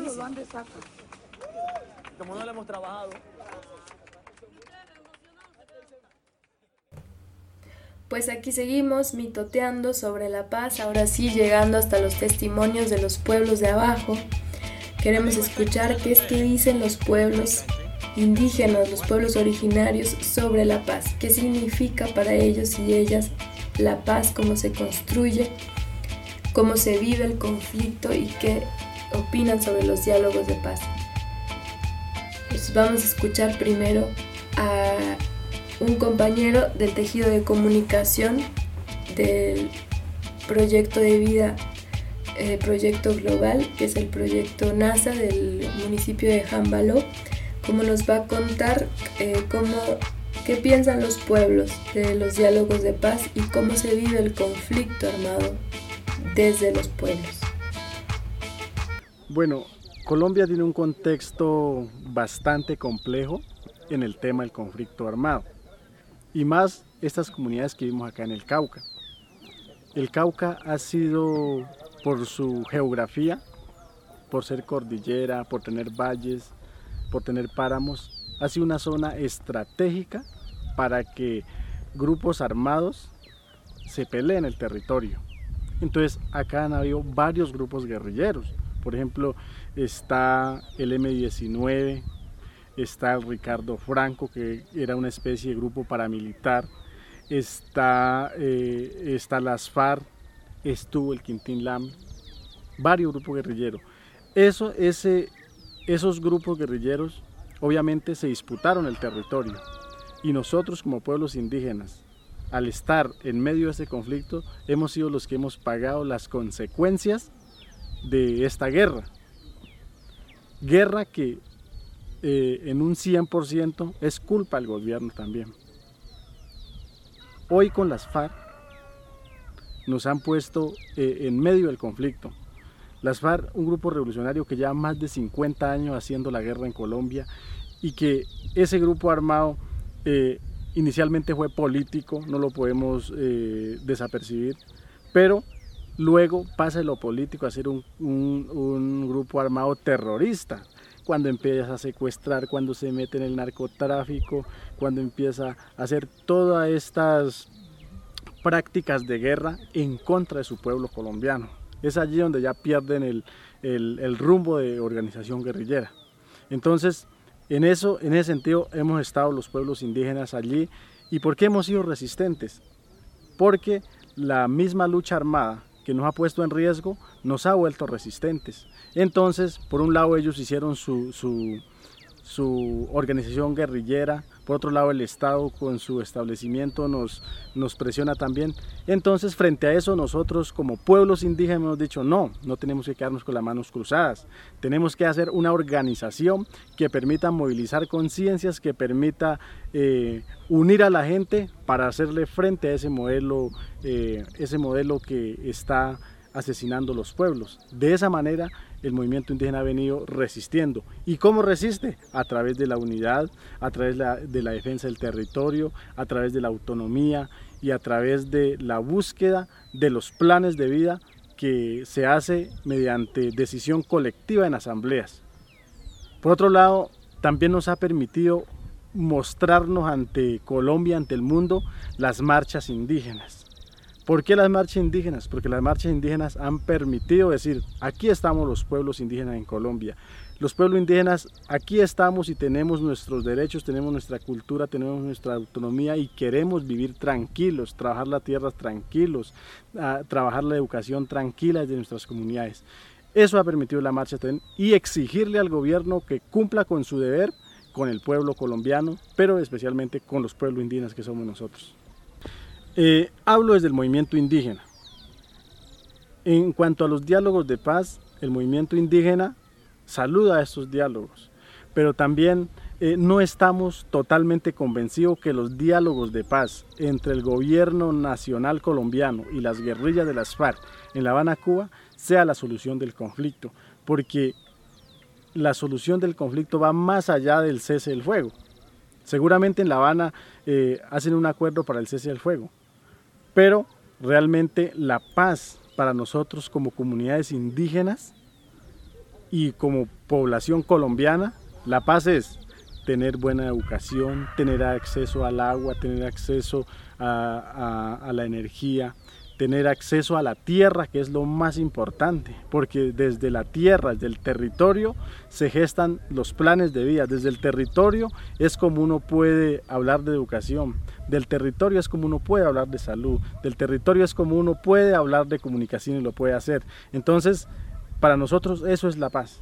nos lo han de sacar. Como no lo hemos trabajado. Pues aquí seguimos mitoteando sobre la paz, ahora sí llegando hasta los testimonios de los pueblos de abajo. Queremos escuchar qué es que dicen los pueblos indígenas, los pueblos originarios sobre la paz, qué significa para ellos y ellas la paz, cómo se construye, cómo se vive el conflicto y qué opinan sobre los diálogos de paz. Pues vamos a escuchar primero a un compañero del tejido de comunicación del proyecto de vida, proyecto global, que es el proyecto NASA del municipio de Jambaló, como nos va a contar qué piensan los pueblos de los diálogos de paz y cómo se vive el conflicto armado desde los pueblos. Bueno, Colombia tiene un contexto bastante complejo en el tema del conflicto armado, y más estas comunidades que vivimos acá en el Cauca. El Cauca ha sido, por su geografía, por ser cordillera, por tener valles, por tener páramos, ha sido una zona estratégica para que grupos armados se peleen el territorio. Entonces acá han habido varios grupos guerrilleros. Por ejemplo, está el M-19, está el Ricardo Franco, que era una especie de grupo paramilitar, está las FARC, estuvo el Quintín Lam, varios grupos guerrilleros. Esos grupos guerrilleros obviamente se disputaron el territorio, y nosotros como pueblos indígenas, al estar en medio de ese conflicto, hemos sido los que hemos pagado las consecuencias de esta guerra. Guerra que en un 100% es culpa del gobierno también. Hoy con las FARC nos han puesto en medio del conflicto. Las FARC, un grupo revolucionario que lleva más de 50 años haciendo la guerra en Colombia, y que ese grupo armado inicialmente fue político, no lo podemos desapercibir, pero luego pasa de lo político a ser un grupo armado terrorista, cuando empieza a secuestrar, cuando se mete en el narcotráfico, cuando empieza a hacer todas estas prácticas de guerra en contra de su pueblo colombiano. Es allí donde ya pierden el rumbo de organización guerrillera. Entonces, en ese sentido hemos estado los pueblos indígenas allí. ¿Y por qué hemos sido resistentes? Porque la misma lucha armada que nos ha puesto en riesgo nos ha vuelto resistentes. Entonces, por un lado ellos hicieron su organización guerrillera, por otro lado el Estado con su establecimiento nos presiona también. Entonces, frente a eso, nosotros como pueblos indígenas hemos dicho no tenemos que quedarnos con las manos cruzadas, tenemos que hacer una organización que permita movilizar conciencias, que permita unir a la gente para hacerle frente a ese modelo que está asesinando los pueblos. De esa manera el movimiento indígena ha venido resistiendo. ¿Y cómo resiste? A través de la unidad, a través de la defensa del territorio, a través de la autonomía y a través de la búsqueda de los planes de vida que se hace mediante decisión colectiva en asambleas. Por otro lado, también nos ha permitido mostrarnos ante Colombia, ante el mundo, las marchas indígenas. ¿Por qué las marchas indígenas? Porque las marchas indígenas han permitido decir, aquí estamos los pueblos indígenas en Colombia. Los pueblos indígenas, aquí estamos y tenemos nuestros derechos, tenemos nuestra cultura, tenemos nuestra autonomía y queremos vivir tranquilos, trabajar la tierra tranquilos, trabajar la educación tranquila desde nuestras comunidades. Eso ha permitido la marcha también, y exigirle al gobierno que cumpla con su deber con el pueblo colombiano, pero especialmente con los pueblos indígenas que somos nosotros. Hablo desde el movimiento indígena. En cuanto a los diálogos de paz, el movimiento indígena saluda a estos diálogos, pero también no estamos totalmente convencidos que los diálogos de paz entre el gobierno nacional colombiano y las guerrillas de las FARC en La Habana, Cuba, sea la solución del conflicto, porque la solución del conflicto va más allá del cese del fuego. Seguramente en La Habana hacen un acuerdo para el cese del fuego, pero realmente la paz para nosotros como comunidades indígenas y como población colombiana, la paz es tener buena educación, tener acceso al agua, tener acceso a la energía, tener acceso a la tierra, que es lo más importante, porque desde la tierra, desde el territorio, se gestan los planes de vida. Desde el territorio es como uno puede hablar de educación, del territorio es como uno puede hablar de salud, del territorio es como uno puede hablar de comunicación y lo puede hacer. Entonces, para nosotros eso es la paz.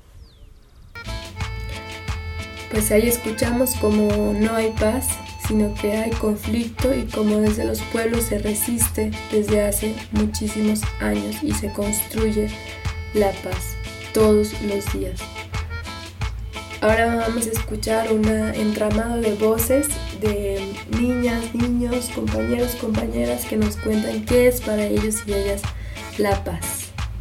Pues ahí escuchamos como no hay paz, sino que hay conflicto y como desde los pueblos se resiste desde hace muchísimos años y se construye la paz todos los días. Ahora vamos a escuchar un entramado de voces de niñas, niños, compañeros, compañeras que nos cuentan qué es para ellos y ellas la paz.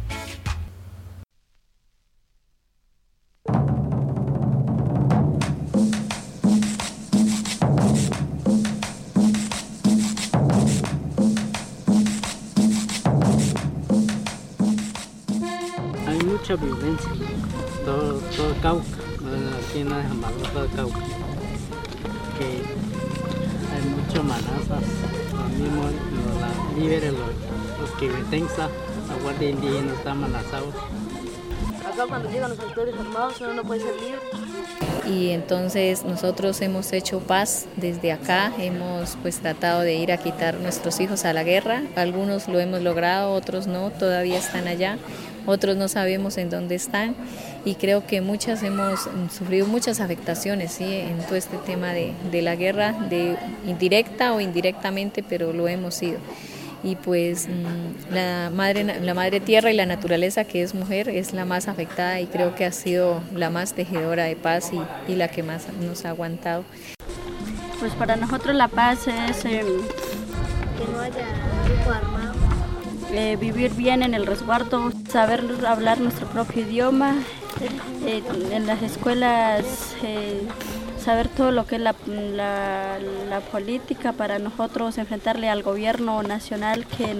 Mucha violencia, todo Cauca, aquí en la todo Cauca, que hay muchas amenazas, los mismos los líderes, los que detengan, la Guardia Indígena está amenazados. Acá cuando llegan los actores armados uno no puede ser libre. Y entonces nosotros hemos hecho paz desde acá, hemos pues tratado de ir a quitar nuestros hijos a la guerra, algunos lo hemos logrado, otros no, todavía están allá. Otros no sabemos en dónde están y creo que muchas hemos sufrido muchas afectaciones, ¿sí? En todo este tema de la guerra, de indirecta o indirectamente, pero lo hemos sido. Y pues la madre tierra y la naturaleza, que es mujer, es la más afectada y creo que ha sido la más tejedora de paz y la que más nos ha aguantado. Pues para nosotros la paz es que no haya grupo armado. Vivir bien en el resguardo, saber hablar nuestro propio idioma, en las escuelas saber todo lo que es la política para nosotros enfrentarle al gobierno nacional que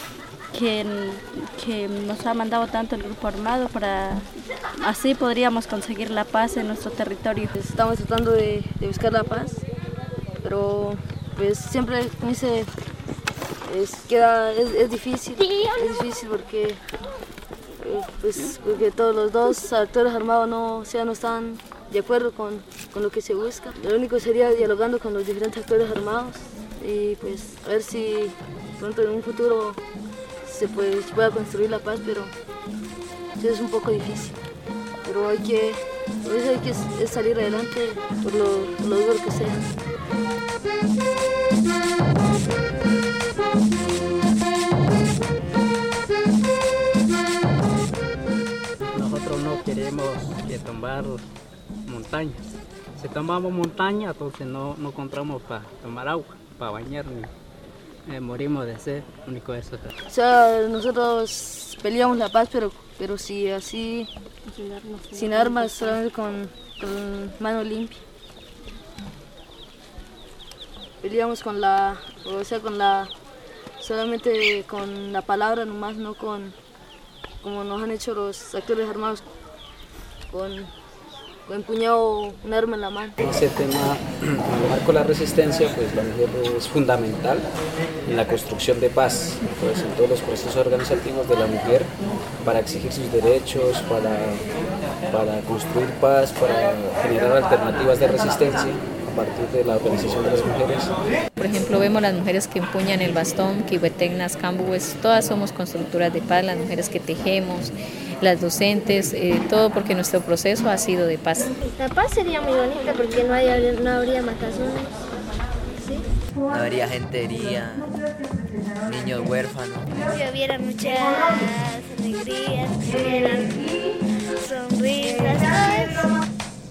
nos ha mandado tanto el grupo armado, para así podríamos conseguir la paz en nuestro territorio. Estamos tratando de buscar la paz, pero pues siempre es difícil porque todos los dos actores armados no están de acuerdo con lo que se busca. Lo único sería dialogando con los diferentes actores armados y pues a ver si pronto en un futuro se pueda construir la paz, pero sí es un poco difícil. Pero hay que salir adelante por lo duro que sea. Nosotros no queremos tumbar montañas. Si tomamos montaña, entonces no encontramos para tomar agua, para bañarnos. Morimos de sed, único eso. O sea, nosotros peleamos la paz, pero sí así, sin armas, solamente con mano limpia. Peleamos solamente con la palabra nomás, no como nos han hecho los actores armados, con empuñado un arma en la mano. Ese tema, en el marco de la resistencia, pues la mujer es fundamental en la construcción de paz, pues en todos los procesos organizativos de la mujer, para exigir sus derechos, para construir paz, para generar alternativas de resistencia a partir de la organización de las mujeres. Por ejemplo, vemos las mujeres que empuñan el bastón, quihuetecnas, cambues, todas somos constructoras de paz, las mujeres que tejemos, las docentes, todo porque nuestro proceso ha sido de paz. La paz sería muy bonita porque no habría matazones, ¿sí? No habría gentería, niños huérfanos. Si hubiera muchas alegrías, si hubieran sonrisas, todo eso.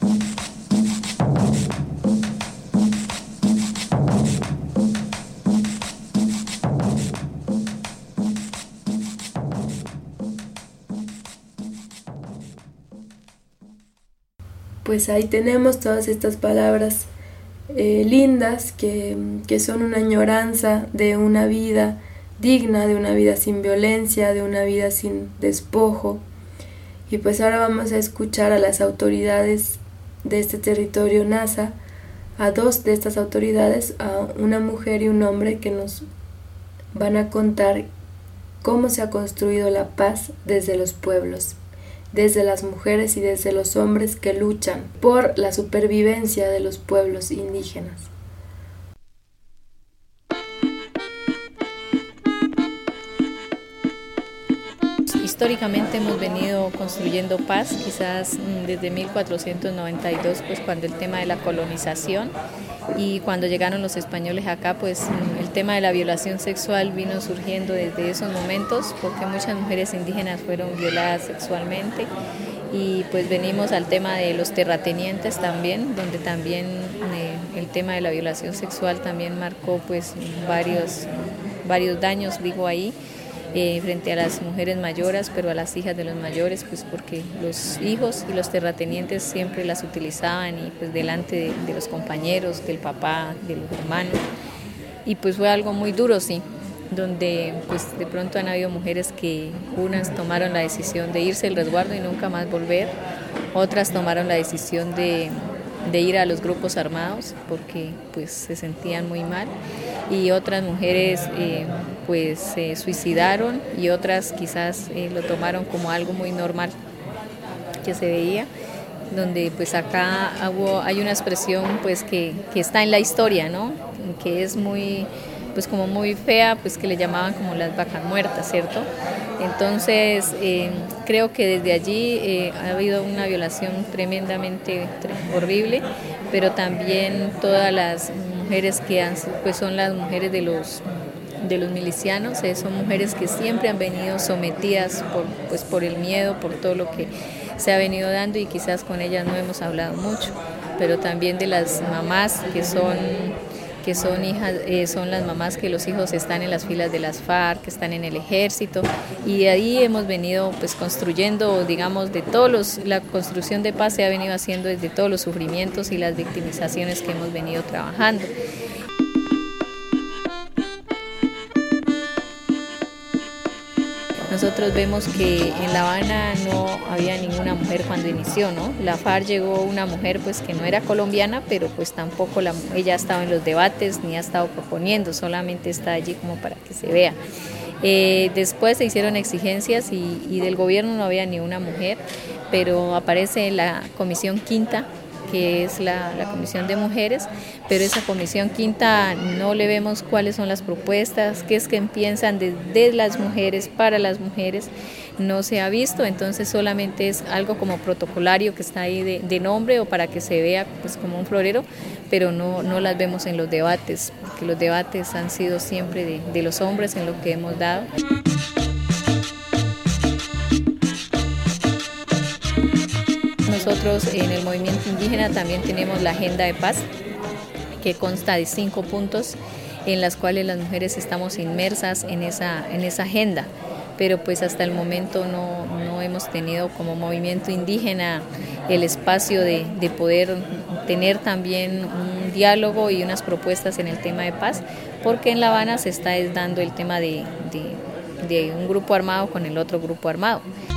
Pues ahí tenemos todas estas palabras lindas que son una añoranza de una vida digna, de una vida sin violencia, de una vida sin despojo. Y pues ahora vamos a escuchar a las autoridades de este territorio NASA, a dos de estas autoridades, a una mujer y un hombre, que nos van a contar cómo se ha construido la paz desde los pueblos, desde las mujeres y desde los hombres que luchan por la supervivencia de los pueblos indígenas. Históricamente hemos venido construyendo paz, quizás desde 1492, pues cuando el tema de la colonización y cuando llegaron los españoles acá, pues el tema de la violación sexual vino surgiendo desde esos momentos, porque muchas mujeres indígenas fueron violadas sexualmente. Y pues venimos al tema de los terratenientes también, donde también el tema de la violación sexual también marcó pues varios daños, digo ahí, frente a las mujeres mayores, pero a las hijas de los mayores, pues porque los hijos y los terratenientes siempre las utilizaban y pues delante de los compañeros, del papá, de los hermanos, y pues fue algo muy duro, sí, donde pues de pronto han habido mujeres que unas tomaron la decisión de irse al resguardo y nunca más volver, otras tomaron la decisión de ir a los grupos armados porque pues se sentían muy mal, y otras mujeres pues se suicidaron, y otras quizás lo tomaron como algo muy normal que se veía, donde pues acá hay una expresión pues que está en la historia, ¿no? Que es muy pues como muy fea, pues que le llamaban como las vacas muertas, ¿cierto? Entonces creo que desde allí ha habido una violación tremendamente horrible, pero también todas las mujeres que pues son las mujeres de los milicianos, son mujeres que siempre han venido sometidas por el miedo, por todo lo que se ha venido dando, y quizás con ellas no hemos hablado mucho, pero también de las mamás que son hijas, son las mamás que los hijos están en las filas de las FARC, que están en el ejército, y de ahí hemos venido pues construyendo, digamos, la construcción de paz se ha venido haciendo desde todos los sufrimientos y las victimizaciones que hemos venido trabajando. Nosotros vemos que en La Habana no había ninguna mujer cuando inició, ¿no? La FARC llegó una mujer pues que no era colombiana, pero pues tampoco ella ha estado en los debates ni ha estado proponiendo, solamente está allí como para que se vea. Después se hicieron exigencias y del gobierno no había ni una mujer, pero aparece la Comisión Quinta, que es la Comisión de Mujeres, pero esa Comisión Quinta no le vemos cuáles son las propuestas, qué es que piensan de las mujeres, para las mujeres, no se ha visto, entonces solamente es algo como protocolario que está ahí de nombre o para que se vea pues como un florero, pero no las vemos en los debates, porque los debates han sido siempre de los hombres en lo que hemos dado. Nosotros en el movimiento indígena también tenemos la Agenda de Paz, que consta de 5 puntos en las cuales las mujeres estamos inmersas en esa agenda, pero pues hasta el momento no hemos tenido como movimiento indígena el espacio de poder tener también un diálogo y unas propuestas en el tema de paz, porque en La Habana se está dando el tema de un grupo armado con el otro grupo armado.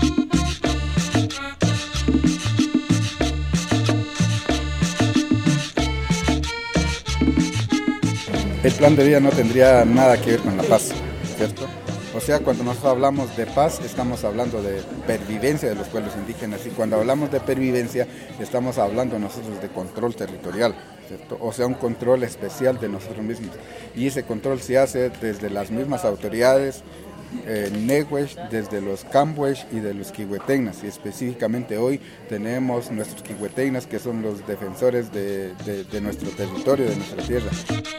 El plan de vida no tendría nada que ver con la paz, ¿cierto? O sea, cuando nosotros hablamos de paz, estamos hablando de pervivencia de los pueblos indígenas, y cuando hablamos de pervivencia, estamos hablando nosotros de control territorial, ¿cierto? O sea, un control especial de nosotros mismos. Y ese control se hace desde las mismas autoridades, Nehuesh, desde los Cambuesh y de los Quihuetegnas, y específicamente hoy tenemos nuestros Quihuetegnas, que son los defensores de nuestro territorio, de nuestra tierra.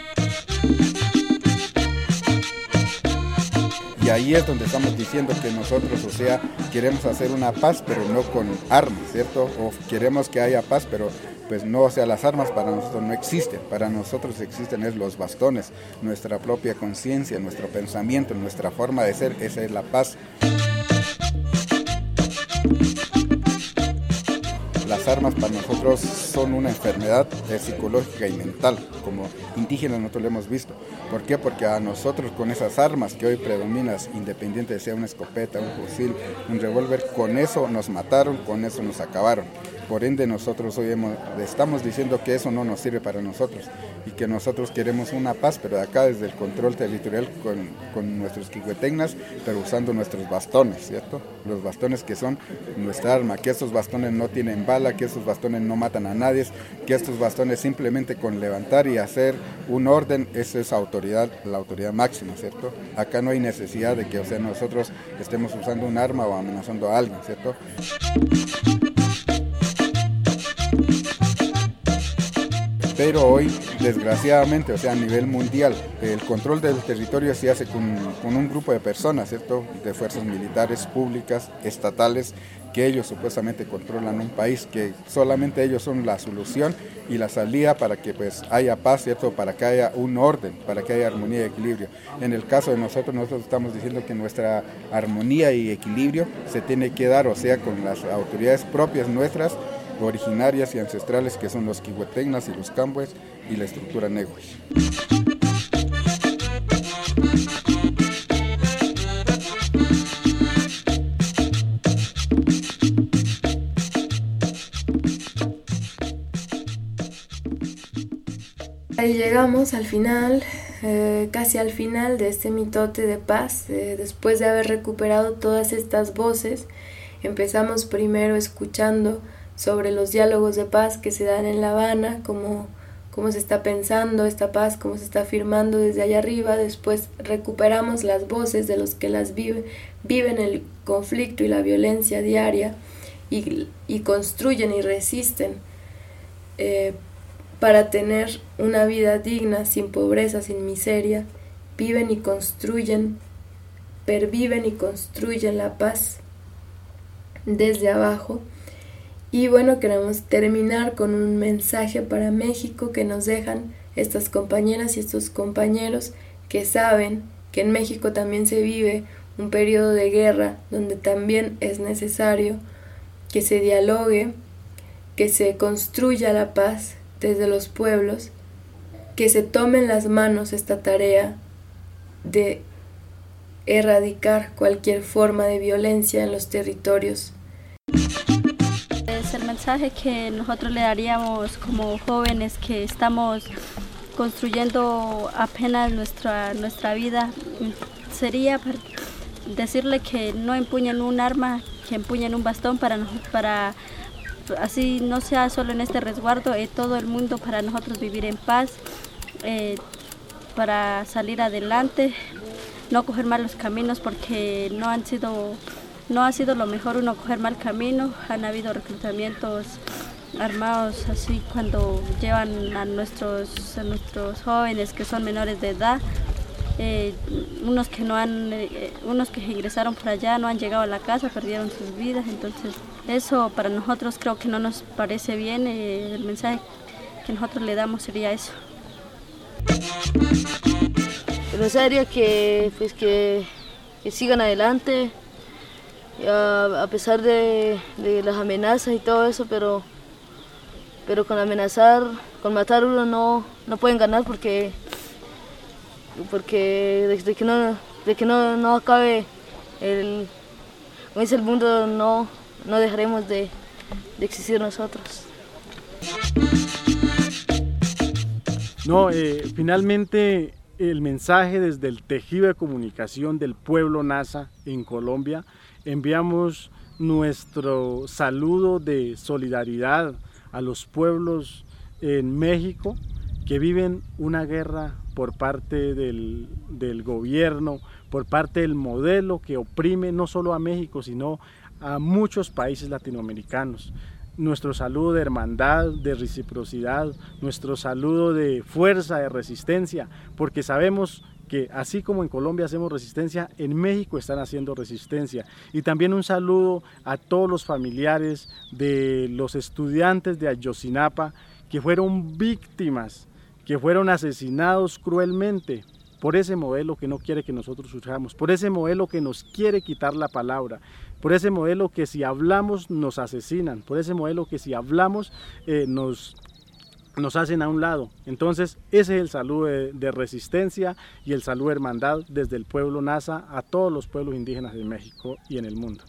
Y ahí es donde estamos diciendo que nosotros, o sea, queremos hacer una paz, pero no con armas, ¿cierto? O queremos que haya paz, pero pues no, o sea, las armas para nosotros no existen. Para nosotros existen los bastones, nuestra propia conciencia, nuestro pensamiento, nuestra forma de ser, esa es la paz. Las armas para nosotros son una enfermedad psicológica y mental, como indígenas nosotros lo hemos visto. ¿Por qué? Porque a nosotros con esas armas que hoy predominan, independiente de sea una escopeta, un fusil, un revólver, con eso nos mataron, con eso nos acabaron. Por ende nosotros hoy estamos diciendo que eso no nos sirve para nosotros y que nosotros queremos una paz, pero de acá desde el control territorial con nuestros quihuetegnas, pero usando nuestros bastones, ¿cierto? Los bastones que son nuestra arma, que estos bastones no tienen bala, que estos bastones no matan a nadie, que estos bastones simplemente con levantar y hacer un orden, esa es autoridad, la autoridad máxima, ¿cierto? Acá no hay necesidad de que, nosotros estemos usando un arma o amenazando a alguien, ¿cierto? Pero hoy, desgraciadamente, a nivel mundial, el control del territorio se hace con un grupo de personas, ¿cierto? De fuerzas militares, públicas, estatales, que ellos supuestamente controlan un país, que solamente ellos son la solución y la salida para que pues haya paz, ¿cierto? Para que haya un orden, para que haya armonía y equilibrio. En el caso de nosotros estamos diciendo que nuestra armonía y equilibrio se tiene que dar, con las autoridades propias nuestras, originarias y ancestrales, que son los quihuetegnas y los cambues y la estructura nehuy. Ahí llegamos al final, casi al final de este mitote de paz. Después de haber recuperado todas estas voces, empezamos primero escuchando sobre los diálogos de paz que se dan en La Habana, cómo se está pensando esta paz, cómo se está firmando desde allá arriba. Después recuperamos las voces de los que viven el conflicto y la violencia diaria y construyen y resisten para tener una vida digna, sin pobreza, sin miseria. Viven y construyen, perviven y construyen la paz desde abajo. Y bueno, queremos terminar con un mensaje para México que nos dejan estas compañeras y estos compañeros que saben que en México también se vive un periodo de guerra donde también es necesario que se dialogue, que se construya la paz desde los pueblos, que se tome en las manos esta tarea de erradicar cualquier forma de violencia en los territorios. Es el mensaje que nosotros le daríamos como jóvenes que estamos construyendo apenas nuestra vida. Sería decirle que no empuñen un arma, que empuñen un bastón para así no sea solo en este resguardo, todo el mundo, para nosotros vivir en paz, para salir adelante, no coger malos caminos, porque no ha sido lo mejor uno coger mal camino. Han habido reclutamientos armados así cuando llevan a nuestros jóvenes que son menores de edad, unos que ingresaron por allá no han llegado a la casa, perdieron sus vidas. Entonces eso para nosotros creo que no nos parece bien. El mensaje que nosotros le damos sería eso. El mensaje sería que sigan adelante, a pesar de las amenazas y todo eso, pero con amenazar, con matar uno no pueden ganar, porque desde que no acabe el mundo, no dejaremos de existir nosotros. Finalmente el mensaje desde el tejido de comunicación del pueblo Nasa en Colombia, enviamos nuestro saludo de solidaridad a los pueblos en México que viven una guerra por parte del gobierno, por parte del modelo que oprime no solo a México, sino a muchos países latinoamericanos. Nuestro saludo de hermandad, de reciprocidad, nuestro saludo de fuerza, de resistencia, porque sabemos que así como en Colombia hacemos resistencia, en México están haciendo resistencia. Y también un saludo a todos los familiares de los estudiantes de Ayotzinapa que fueron víctimas, que fueron asesinados cruelmente por ese modelo que no quiere que nosotros surjamos, por ese modelo que nos quiere quitar la palabra. por ese modelo que si hablamos nos asesinan, por ese modelo que si hablamos nos hacen a un lado. Entonces ese es el saludo de resistencia y el saludo de hermandad desde el pueblo Nasa a todos los pueblos indígenas de México y en el mundo.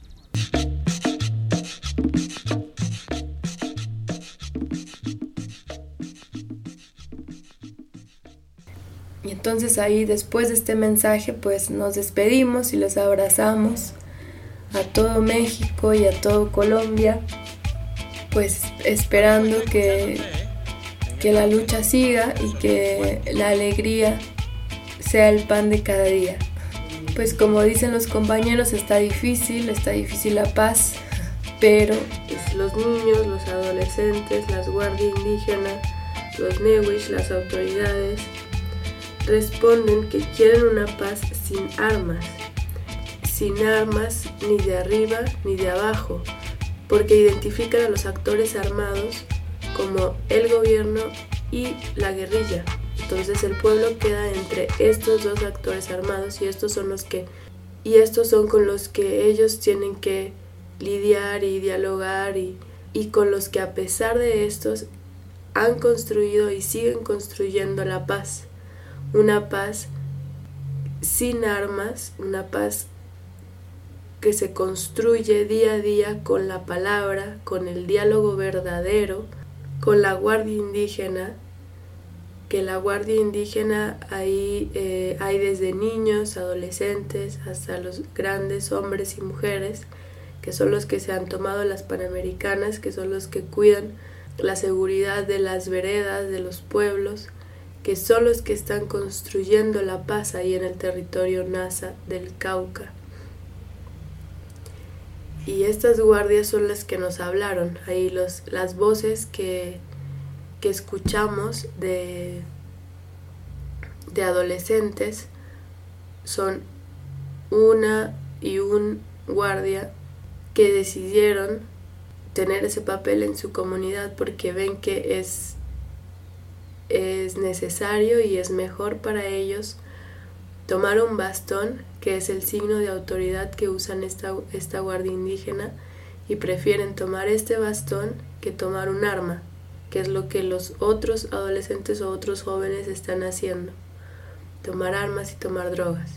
Y entonces ahí, después de este mensaje, pues nos despedimos y los abrazamos a todo México y a todo Colombia, pues esperando que la lucha siga y que la alegría sea el pan de cada día. Pues como dicen los compañeros, está difícil la paz, pero los niños, los adolescentes, las guardias indígenas, los newish, las autoridades, responden que quieren una paz sin armas ni de arriba ni de abajo, porque identifican a los actores armados como el gobierno y la guerrilla. Entonces el pueblo queda entre estos dos actores armados y estos son con los que ellos tienen que lidiar y dialogar y con los que a pesar de estos han construido y siguen construyendo la paz. Una paz sin armas, una paz que se construye día a día con la palabra, con el diálogo verdadero, con la guardia indígena, que la guardia indígena ahí hay desde niños, adolescentes, hasta los grandes hombres y mujeres, que son los que se han tomado las Panamericanas, que son los que cuidan la seguridad de las veredas, de los pueblos, que son los que están construyendo la paz ahí en el territorio Nasa del Cauca. Y estas guardias son las que nos hablaron, ahí las voces que escuchamos de adolescentes son una y un guardia que decidieron tener ese papel en su comunidad porque ven que es necesario y es mejor para ellos tomar un bastón, que es el signo de autoridad que usan esta guardia indígena, y prefieren tomar este bastón que tomar un arma, que es lo que los otros adolescentes o otros jóvenes están haciendo, tomar armas y tomar drogas.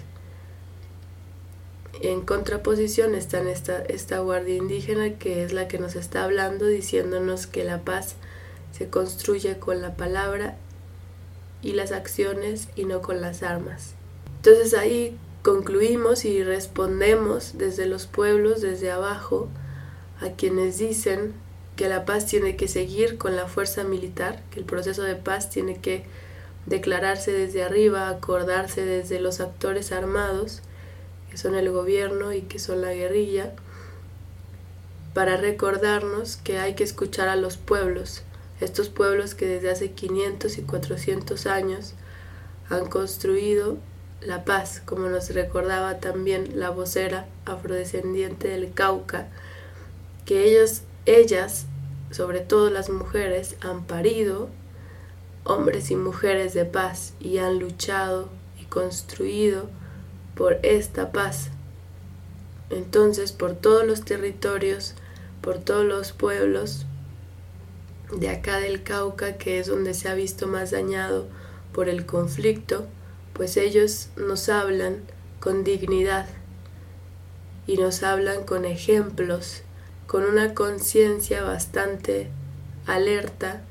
En contraposición está esta guardia indígena, que es la que nos está hablando, diciéndonos que la paz se construye con la palabra y las acciones y no con las armas. Entonces ahí concluimos y respondemos desde los pueblos, desde abajo, a quienes dicen que la paz tiene que seguir con la fuerza militar, que el proceso de paz tiene que declararse desde arriba, acordarse desde los actores armados, que son el gobierno y que son la guerrilla, para recordarnos que hay que escuchar a los pueblos, estos pueblos que desde hace 500 y 400 años han construido la paz, como nos recordaba también la vocera afrodescendiente del Cauca, que ellas, sobre todo las mujeres, han parido hombres y mujeres de paz y han luchado y construido por esta paz. Entonces, por todos los territorios, por todos los pueblos de acá del Cauca, que es donde se ha visto más dañado por el conflicto, pues ellos nos hablan con dignidad y nos hablan con ejemplos, con una conciencia bastante alerta,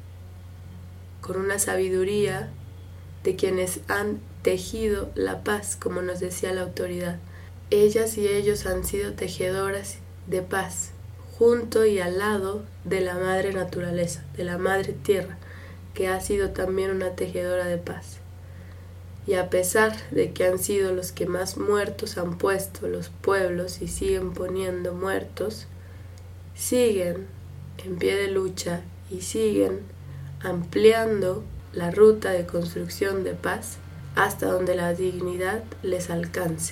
con una sabiduría de quienes han tejido la paz, como nos decía la autoridad. Ellas y ellos han sido tejedoras de paz, junto y al lado de la madre naturaleza, de la madre tierra, que ha sido también una tejedora de paz. Y a pesar de que han sido los que más muertos han puesto los pueblos y siguen poniendo muertos, siguen en pie de lucha y siguen ampliando la ruta de construcción de paz hasta donde la dignidad les alcance.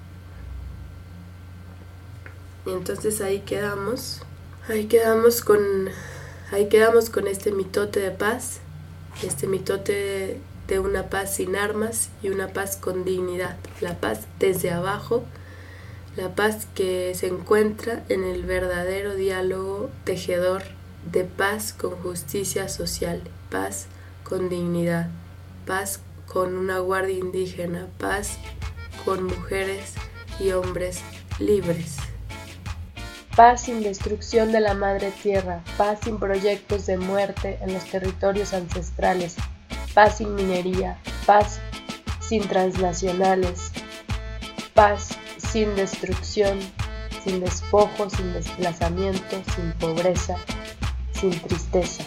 Y entonces ahí quedamos con este mitote de paz, este mitote de una paz sin armas y una paz con dignidad, la paz desde abajo, la paz que se encuentra en el verdadero diálogo tejedor de paz con justicia social, paz con dignidad, paz con una guardia indígena, paz con mujeres y hombres libres. Paz sin destrucción de la madre tierra, paz sin proyectos de muerte en los territorios ancestrales, paz sin minería, paz sin transnacionales, paz sin destrucción, sin despojo, sin desplazamiento, sin pobreza, sin tristeza.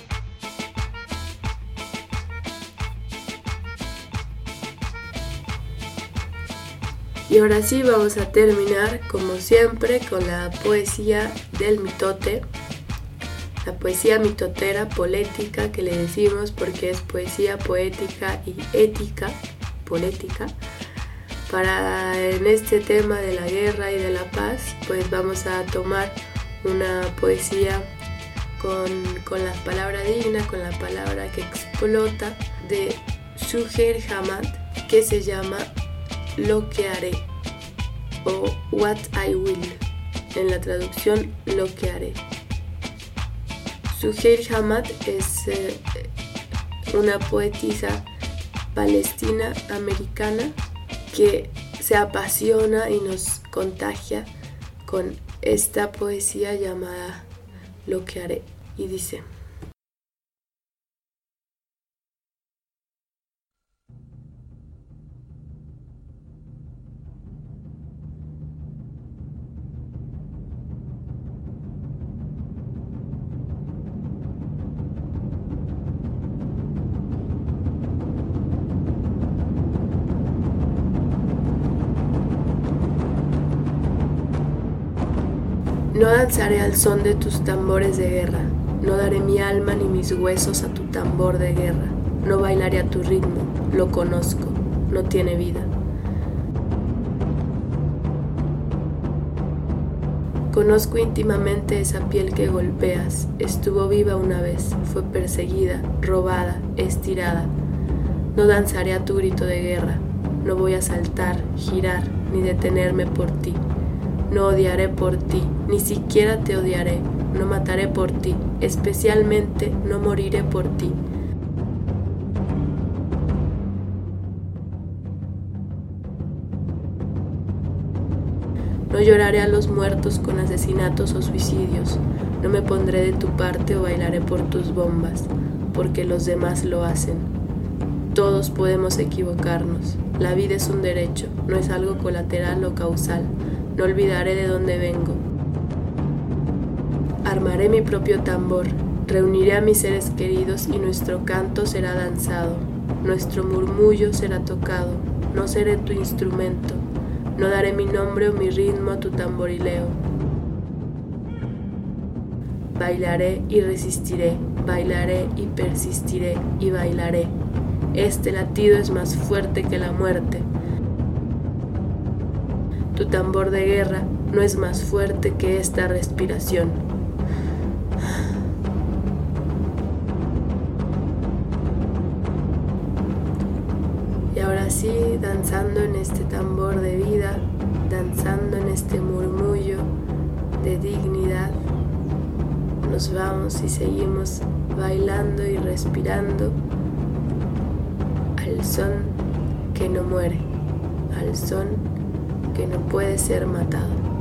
Y ahora sí vamos a terminar, como siempre, con la poesía del mitote. La poesía mitotera, polética, que le decimos porque es poesía poética y ética, polética. Para en este tema de la guerra y de la paz, pues vamos a tomar una poesía con la palabra digna, con la palabra que explota, de Suheir Hammad, que se llama Lo que haré o What I Will, en la traducción Lo que haré. Suheir Hammad es una poetisa palestina americana que se apasiona y nos contagia con esta poesía llamada Lo que haré, y dice: no danzaré al son de tus tambores de guerra, no daré mi alma ni mis huesos a tu tambor de guerra, no bailaré a tu ritmo, lo conozco, no tiene vida. Conozco íntimamente esa piel que golpeas, estuvo viva una vez, fue perseguida, robada, estirada. No danzaré a tu grito de guerra, no voy a saltar, girar, ni detenerme por ti. No odiaré por ti, ni siquiera te odiaré, no mataré por ti, especialmente no moriré por ti. No lloraré a los muertos con asesinatos o suicidios, no me pondré de tu parte o bailaré por tus bombas, porque los demás lo hacen. Todos podemos equivocarnos, la vida es un derecho, no es algo colateral o causal. No olvidaré de dónde vengo. Armaré mi propio tambor, reuniré a mis seres queridos y nuestro canto será danzado, nuestro murmullo será tocado, no seré tu instrumento, no daré mi nombre o mi ritmo a tu tamborileo. Bailaré y resistiré, bailaré y persistiré y bailaré. Este latido es más fuerte que la muerte. Tu tambor de guerra no es más fuerte que esta respiración. Y ahora sí, danzando en este tambor de vida, danzando en este murmullo de dignidad, nos vamos y seguimos bailando y respirando al son que no muere, al son que no puede ser matado.